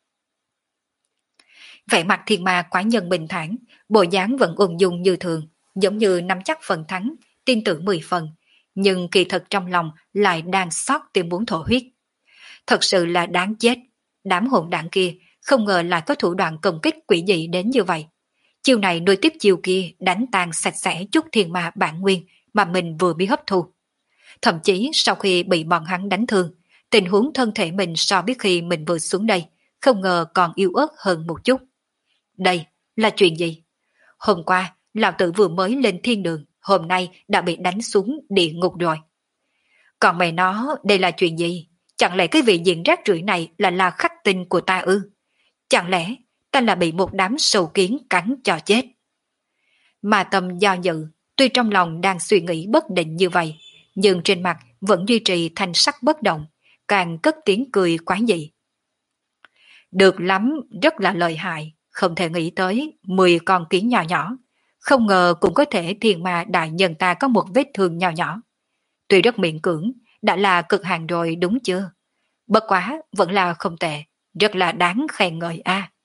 Vẻ mặt thiên ma quái nhân bình thản, bộ dáng vẫn ung dung như thường, giống như nắm chắc phần thắng, tin tưởng mười phần, nhưng kỳ thật trong lòng lại đang xót tìm muốn thổ huyết. Thật sự là đáng chết, đám hỗn đảng kia không ngờ lại có thủ đoạn công kích quỷ dị đến như vậy. Chiêu này nối tiếp chiêu kia đánh tan sạch sẽ chút thiên ma bản nguyên mà mình vừa bị hấp thu. Thậm chí sau khi bị bọn hắn đánh thương, tình huống thân thể mình so với khi mình vừa xuống đây, không ngờ còn yếu ớt hơn một chút. Đây là chuyện gì? Hôm qua, lão tử vừa mới lên thiên đường, hôm nay đã bị đánh xuống địa ngục rồi. Còn mày nó, đây là chuyện gì? Chẳng lẽ cái vị diện rác rưởi này là là khắc tinh của ta ư? Chẳng lẽ ta là bị một đám sâu kiến cắn cho chết? Mà tâm do dự, tuy trong lòng đang suy nghĩ bất định như vậy, nhưng trên mặt vẫn duy trì thanh sắc bất động, càng cất tiếng cười quái dị. Được lắm, rất là lợi hại, không thể nghĩ tới mười con kiến nhỏ nhỏ, không ngờ cũng có thể thiên ma đại nhân ta có một vết thương nhỏ nhỏ. Tuy rất miễn cưỡng, đã là cực hạn rồi đúng chưa? Bất quá, vẫn là không tệ, rất là đáng khen ngợi a. À.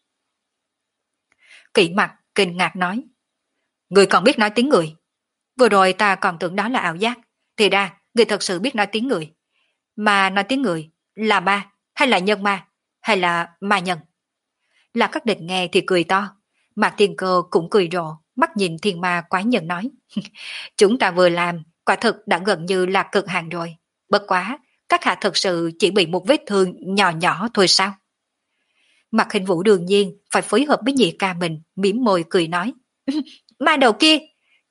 Kỷ mặt kinh ngạc nói, người còn biết nói tiếng người. Vừa rồi ta còn tưởng đó là ảo giác, thì ra người thật sự biết nói tiếng người. Mà nói tiếng người là ma, hay là nhân ma, hay là ma nhân? Là các địch nghe thì cười to, Mạc Thiên Cơ cũng cười rộ, mắt nhìn thiên ma quái nhân nói, chúng ta vừa làm, quả thực đã gần như là cực hạn rồi. Bất quá, các hạ thật sự chỉ bị một vết thương nhỏ nhỏ thôi sao? Mạc Hình Vũ đương nhiên phải phối hợp với nhị ca mình, mỉm môi cười nói, ma đầu kia,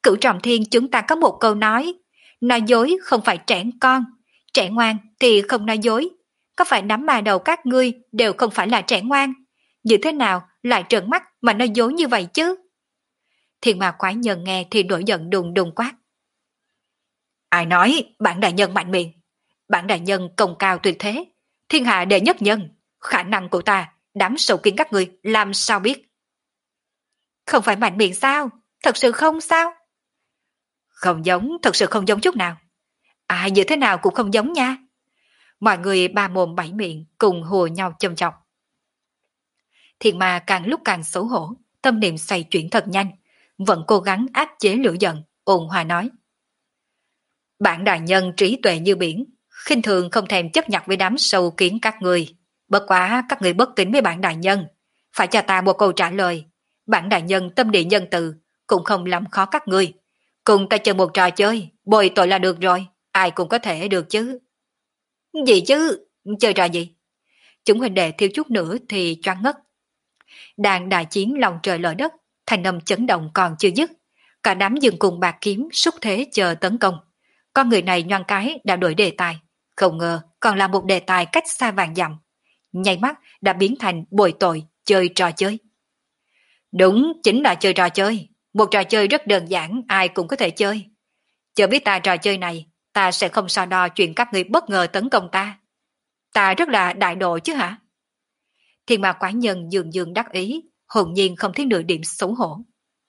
Cửu Trọng Thiên chúng ta có một câu nói, nói dối không phải trẻ con, trẻ ngoan thì không nói dối. Có phải đám ma đầu các ngươi đều không phải là trẻ ngoan? Như thế nào lại trợn mắt mà nói dối như vậy chứ? Thiên ma quái nhân nghe thì nổi giận đùng đùng quát. Ai nói bản đại nhân mạnh miệng? Bản đại nhân công cao tuyệt thế, thiên hạ đệ nhất nhân. Khả năng của ta, đám sâu kiến các ngươi làm sao biết? Không phải mạnh miệng sao? Thật sự không sao? Không giống, thật sự không giống chút nào. À, như thế nào cũng không giống nha. Mọi người ba mồm bảy miệng cùng hùa nhau châm chọc. Thiên ma càng lúc càng xấu hổ, tâm niệm xoay chuyển thật nhanh, vẫn cố gắng áp chế lửa giận, ôn hòa nói. Bản đại nhân trí tuệ như biển, khinh thường không thèm chấp nhặt với đám sâu kiến các người. Bất quá các người bất kính với bản đại nhân, phải cho ta một câu trả lời. Bản đại nhân tâm địa nhân từ, cũng không làm khó các người. Cùng ta chơi một trò chơi, bồi tội là được rồi, ai cũng có thể được chứ. Gì chứ? Chơi trò gì? Chúng huynh đệ thiếu chút nữa thì choáng ngất. Đang đại chiến lòng trời lở đất, thành âm chấn động còn chưa dứt. Cả đám dừng cùng bạc kiếm xúc thế chờ tấn công. Con người này nhoang cái đã đổi đề tài, không ngờ còn là một đề tài cách xa vàng dặm. Nháy mắt đã biến thành bồi tội chơi trò chơi. Đúng, chính là chơi trò chơi. Một trò chơi rất đơn giản, ai cũng có thể chơi. Chờ biết ta trò chơi này, ta sẽ không so đo chuyện các người bất ngờ tấn công ta. Ta rất là đại độ chứ hả? Thiên ma quái nhân dường dường đắc ý, hồn nhiên không thấy nửa điểm xấu hổ.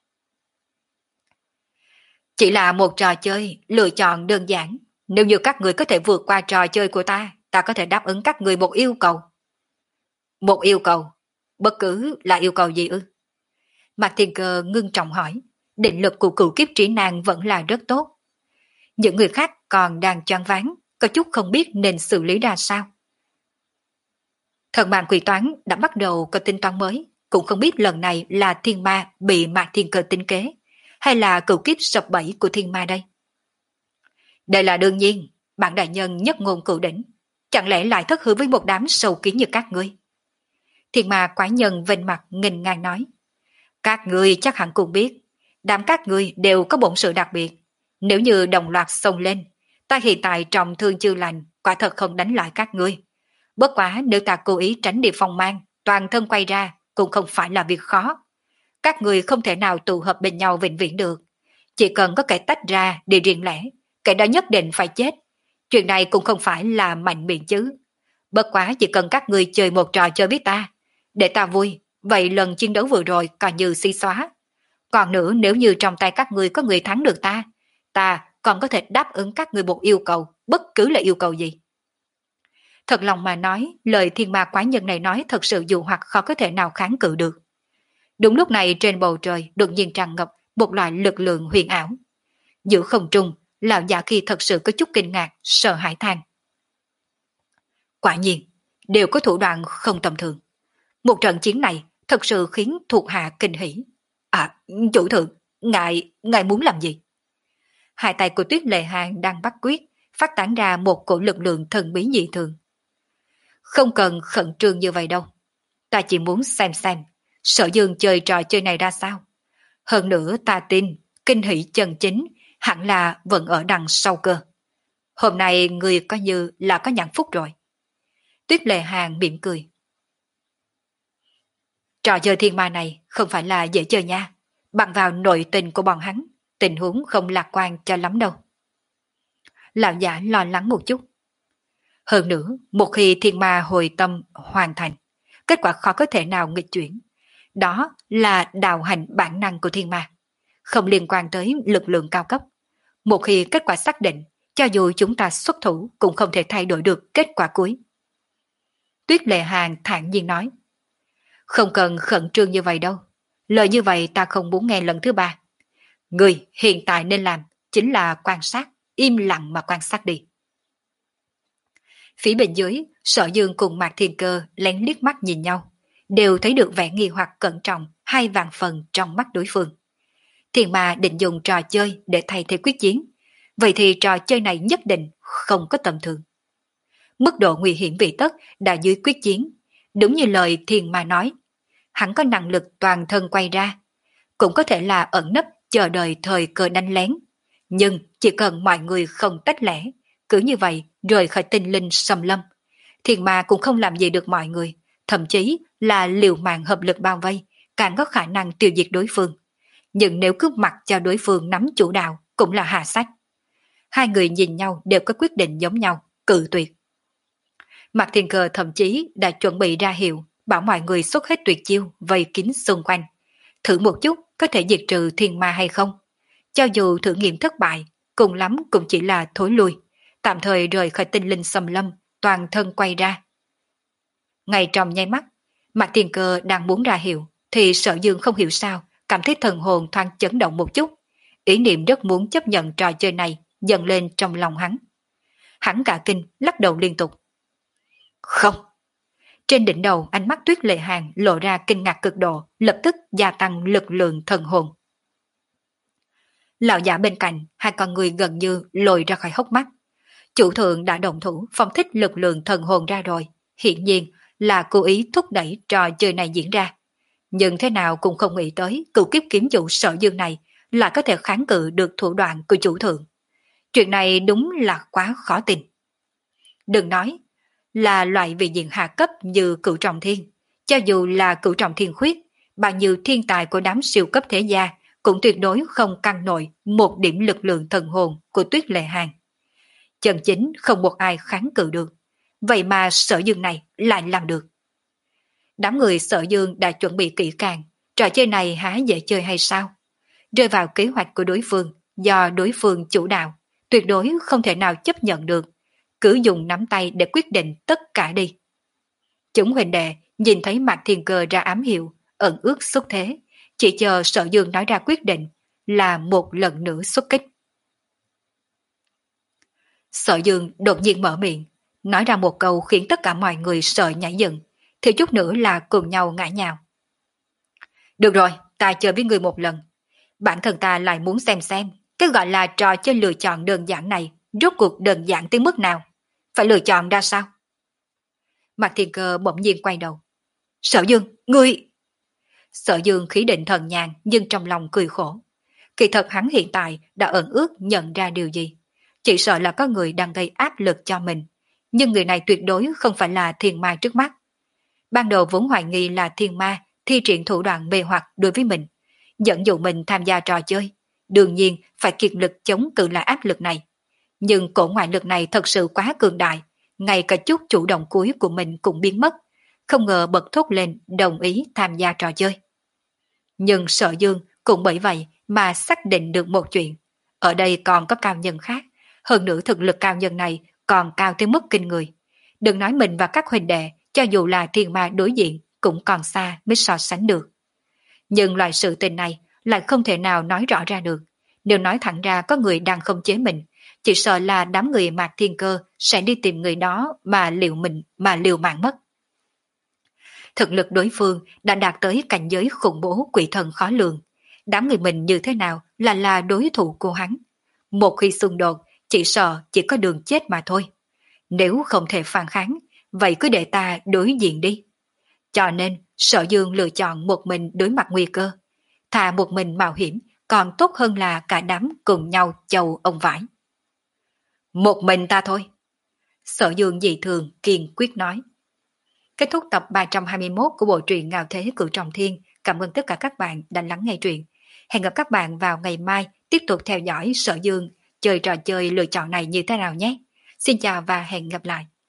Chỉ là một trò chơi, lựa chọn đơn giản. Nếu như các người có thể vượt qua trò chơi của ta, ta có thể đáp ứng các người một yêu cầu. Một yêu cầu? Bất cứ là yêu cầu gì ư? Mạc Thiên Cơ ngưng trọng hỏi, định lực của cửu kiếp trí nàng vẫn là rất tốt. Những người khác còn đang choáng váng, có chút không biết nên xử lý ra sao. Thần mạng quỷ toán đã bắt đầu có tính toán mới, cũng không biết lần này là thiên ma bị Mạc Thiên Cơ tính kế, hay là cửu kiếp sập bẫy của thiên ma đây. Đây là đương nhiên, bản đại nhân nhất ngôn cửu đỉnh, chẳng lẽ lại thất hứa với một đám sâu kiến như các ngươi? Thiên ma quái nhân vênh mặt nghênh ngang nói. Các ngươi chắc hẳn cũng biết, đám các ngươi đều có bổn sự đặc biệt. Nếu như đồng loạt xông lên, ta hiện tại trọng thương chưa lành, quả thật không đánh lại các ngươi. Bất quá nếu ta cố ý tránh đi phong mang, toàn thân quay ra, cũng không phải là việc khó. Các ngươi không thể nào tụ hợp bên nhau vĩnh viễn được. Chỉ cần có kẻ tách ra đi riêng lẻ, kẻ đó nhất định phải chết. Chuyện này cũng không phải là mạnh miệng chứ. Bất quá chỉ cần các ngươi chơi một trò chơi với ta, để ta vui, vậy lần chiến đấu vừa rồi coi như xí xóa. Còn nữa, nếu như trong tay các ngươi có người thắng được ta, ta còn có thể đáp ứng các ngươi một yêu cầu, bất cứ là yêu cầu gì. Thật lòng mà nói, lời thiên ma quái nhân này nói thật sự dụ hoặc khó có thể nào kháng cự được. Đúng lúc này trên bầu trời đột nhiên tràn ngập một loại lực lượng huyền ảo. Giữa không trung, lão giả kia thật sự có chút kinh ngạc, sợ hãi than. Quả nhiên, đều có thủ đoạn không tầm thường. Một trận chiến này thật sự khiến thuộc hạ kinh hỉ. À, chủ thượng, ngài, ngài muốn làm gì? Hai tay của Tuyết Lệ Hàn đang bắt quyết, phát tán ra một cổ lực lượng thần bí dị thường. Không cần khẩn trương như vậy đâu. Ta chỉ muốn xem xem, Sở Dương chơi trò chơi này ra sao. Hơn nữa ta tin, kinh hỉ chân chính, hẳn là vẫn ở đằng sau cơ. Hôm nay người coi như là có nhãn phúc rồi. Tuyết Lệ Hàn mỉm cười. Trò chơi thiên ma này không phải là dễ chơi nha. Bằng vào nội tình của bọn hắn, tình huống không lạc quan cho lắm đâu. Lão giả lo lắng một chút. Hơn nữa, một khi thiên ma hồi tâm hoàn thành, kết quả khó có thể nào nghịch chuyển. Đó là đào hành bản năng của thiên ma, không liên quan tới lực lượng cao cấp. Một khi kết quả xác định, cho dù chúng ta xuất thủ cũng không thể thay đổi được kết quả cuối. Tuyết Lệ Hàn thản nhiên nói. Không cần khẩn trương như vậy đâu. Lời như vậy ta không muốn nghe lần thứ ba. Người hiện tại nên làm chính là quan sát, im lặng mà quan sát đi. Phía bên dưới, Sở Dương cùng Mạc Thiên Cơ lén liếc mắt nhìn nhau, đều thấy được vẻ nghi hoặc cẩn trọng hai vạn phần trong mắt đối phương. Thiên ma định dùng trò chơi để thay thế quyết chiến, vậy thì trò chơi này nhất định không có tầm thường. Mức độ nguy hiểm vị tất đã dưới quyết chiến, đúng như lời thiên ma nói. Hắn có năng lực toàn thân quay ra, cũng có thể là ẩn nấp chờ đợi thời cơ đánh lén. Nhưng chỉ cần mọi người không tách lẻ, cứ như vậy rời khỏi tinh linh xâm lâm. Thiên ma cũng không làm gì được mọi người, thậm chí là liều mạng hợp lực bao vây, càng có khả năng tiêu diệt đối phương. Nhưng nếu cứ mặc cho đối phương nắm chủ đạo cũng là hạ sách. Hai người nhìn nhau đều có quyết định giống nhau, cự tuyệt. Mạc Thiên Cơ thậm chí đã chuẩn bị ra hiệu, bảo mọi người xuất hết tuyệt chiêu vây kín xung quanh. Thử một chút có thể diệt trừ thiên ma hay không? Cho dù thử nghiệm thất bại, cùng lắm cũng chỉ là thối lui, tạm thời rời khỏi tinh linh xâm lâm, toàn thân quay ra. Ngay trong nháy mắt, Mạc Thiên Cơ đang muốn ra hiệu, thì Sở Dương không hiểu sao, cảm thấy thần hồn thoáng chấn động một chút. Ý niệm rất muốn chấp nhận trò chơi này dần lên trong lòng hắn. Hắn cả kinh, lắc đầu liên tục. Không! Trên đỉnh đầu ánh mắt Tuyết Lệ Hàng lộ ra kinh ngạc cực độ, lập tức gia tăng lực lượng thần hồn. Lão giả bên cạnh, hai con người gần như lồi ra khỏi hốc mắt. Chủ thượng đã động thủ phóng thích lực lượng thần hồn ra rồi, hiển nhiên là cố ý thúc đẩy trò chơi này diễn ra. Nhưng thế nào cũng không nghĩ tới cựu kiếp kiếm chủ Sở Dương này là có thể kháng cự được thủ đoạn của chủ thượng. Chuyện này đúng là quá khó tin. Đừng nói là loại vị diện hạ cấp như cửu trọng thiên, cho dù là cửu trọng thiên khuyết, bao nhiêu thiên tài của đám siêu cấp thế gia cũng tuyệt đối không căng nổi một điểm lực lượng thần hồn của Tuyết Lệ Hàng. Chân chính không một ai kháng cự được, vậy mà Sở Dương này lại làm được. Đám người Sở Dương đã chuẩn bị kỹ càng, trò chơi này há dễ chơi hay sao? Rơi vào kế hoạch của đối phương, do đối phương chủ đạo, tuyệt đối không thể nào chấp nhận được, cứ dùng nắm tay để quyết định tất cả đi. Chúng huynh đệ nhìn thấy Mạc Thiên Cơ ra ám hiệu, ẩn ước xuất thế, chỉ chờ Sở Dương nói ra quyết định là một lần nữa xuất kích. Sở Dương đột nhiên mở miệng, nói ra một câu khiến tất cả mọi người sợ nhảy dựng, thiếu chút nữa là cùng nhau ngã nhào. Được rồi, ta chơi với người một lần. Bản thân ta lại muốn xem xem, cái gọi là trò chơi lựa chọn đơn giản này, rốt cuộc đơn giản tới mức nào? Phải lựa chọn ra sao? Mạc Thiên Cơ bỗng nhiên quay đầu. Sở Dương, ngươi... Sở Dương khí định thần nhàn nhưng trong lòng cười khổ. Kỳ thật hắn hiện tại đã ẩn ước nhận ra điều gì. Chỉ sợ là có người đang gây áp lực cho mình. Nhưng người này tuyệt đối không phải là thiên ma trước mắt. Ban đầu vốn hoài nghi là thiên ma thi triển thủ đoạn mê hoặc đối với mình, dẫn dụ mình tham gia trò chơi. Đương nhiên phải kiệt lực chống cự lại áp lực này. Nhưng cổ ngoại lực này thật sự quá cường đại, ngay cả chút chủ động cuối của mình cũng biến mất, không ngờ bật thốt lên đồng ý tham gia trò chơi. Nhưng Sở Dương cũng bởi vậy mà xác định được một chuyện, ở đây còn có cao nhân khác, hơn nữa thực lực cao nhân này còn cao tới mức kinh người. Đừng nói mình và các huynh đệ, cho dù là thiên ma đối diện cũng còn xa mới so sánh được. Nhưng loại sự tình này lại không thể nào nói rõ ra được. Nếu nói thẳng ra có người đang không chế mình, chỉ sợ là đám người Mạc Thiên Cơ sẽ đi tìm người đó mà liều mình mà liều mạng mất. Thực lực đối phương đã đạt tới cảnh giới khủng bố quỷ thần khó lường. Đám người mình như thế nào là là đối thủ của hắn. Một khi xung đột, chỉ sợ chỉ có đường chết mà thôi. Nếu không thể phản kháng, vậy cứ để ta đối diện đi. Cho nên, Sở Dương lựa chọn một mình đối mặt nguy cơ. Thà một mình mạo hiểm, còn tốt hơn là cả đám cùng nhau chầu ông vải. Một mình ta thôi. Sở Dương dị thường kiên quyết nói. Kết thúc tập ba trăm hai mươi mốt của bộ truyện Ngạo Thế Cửu Trọng Thiên. Cảm ơn tất cả các bạn đã lắng nghe truyện. Hẹn gặp các bạn vào ngày mai tiếp tục theo dõi Sở Dương chơi trò chơi lựa chọn này như thế nào nhé. Xin chào và hẹn gặp lại.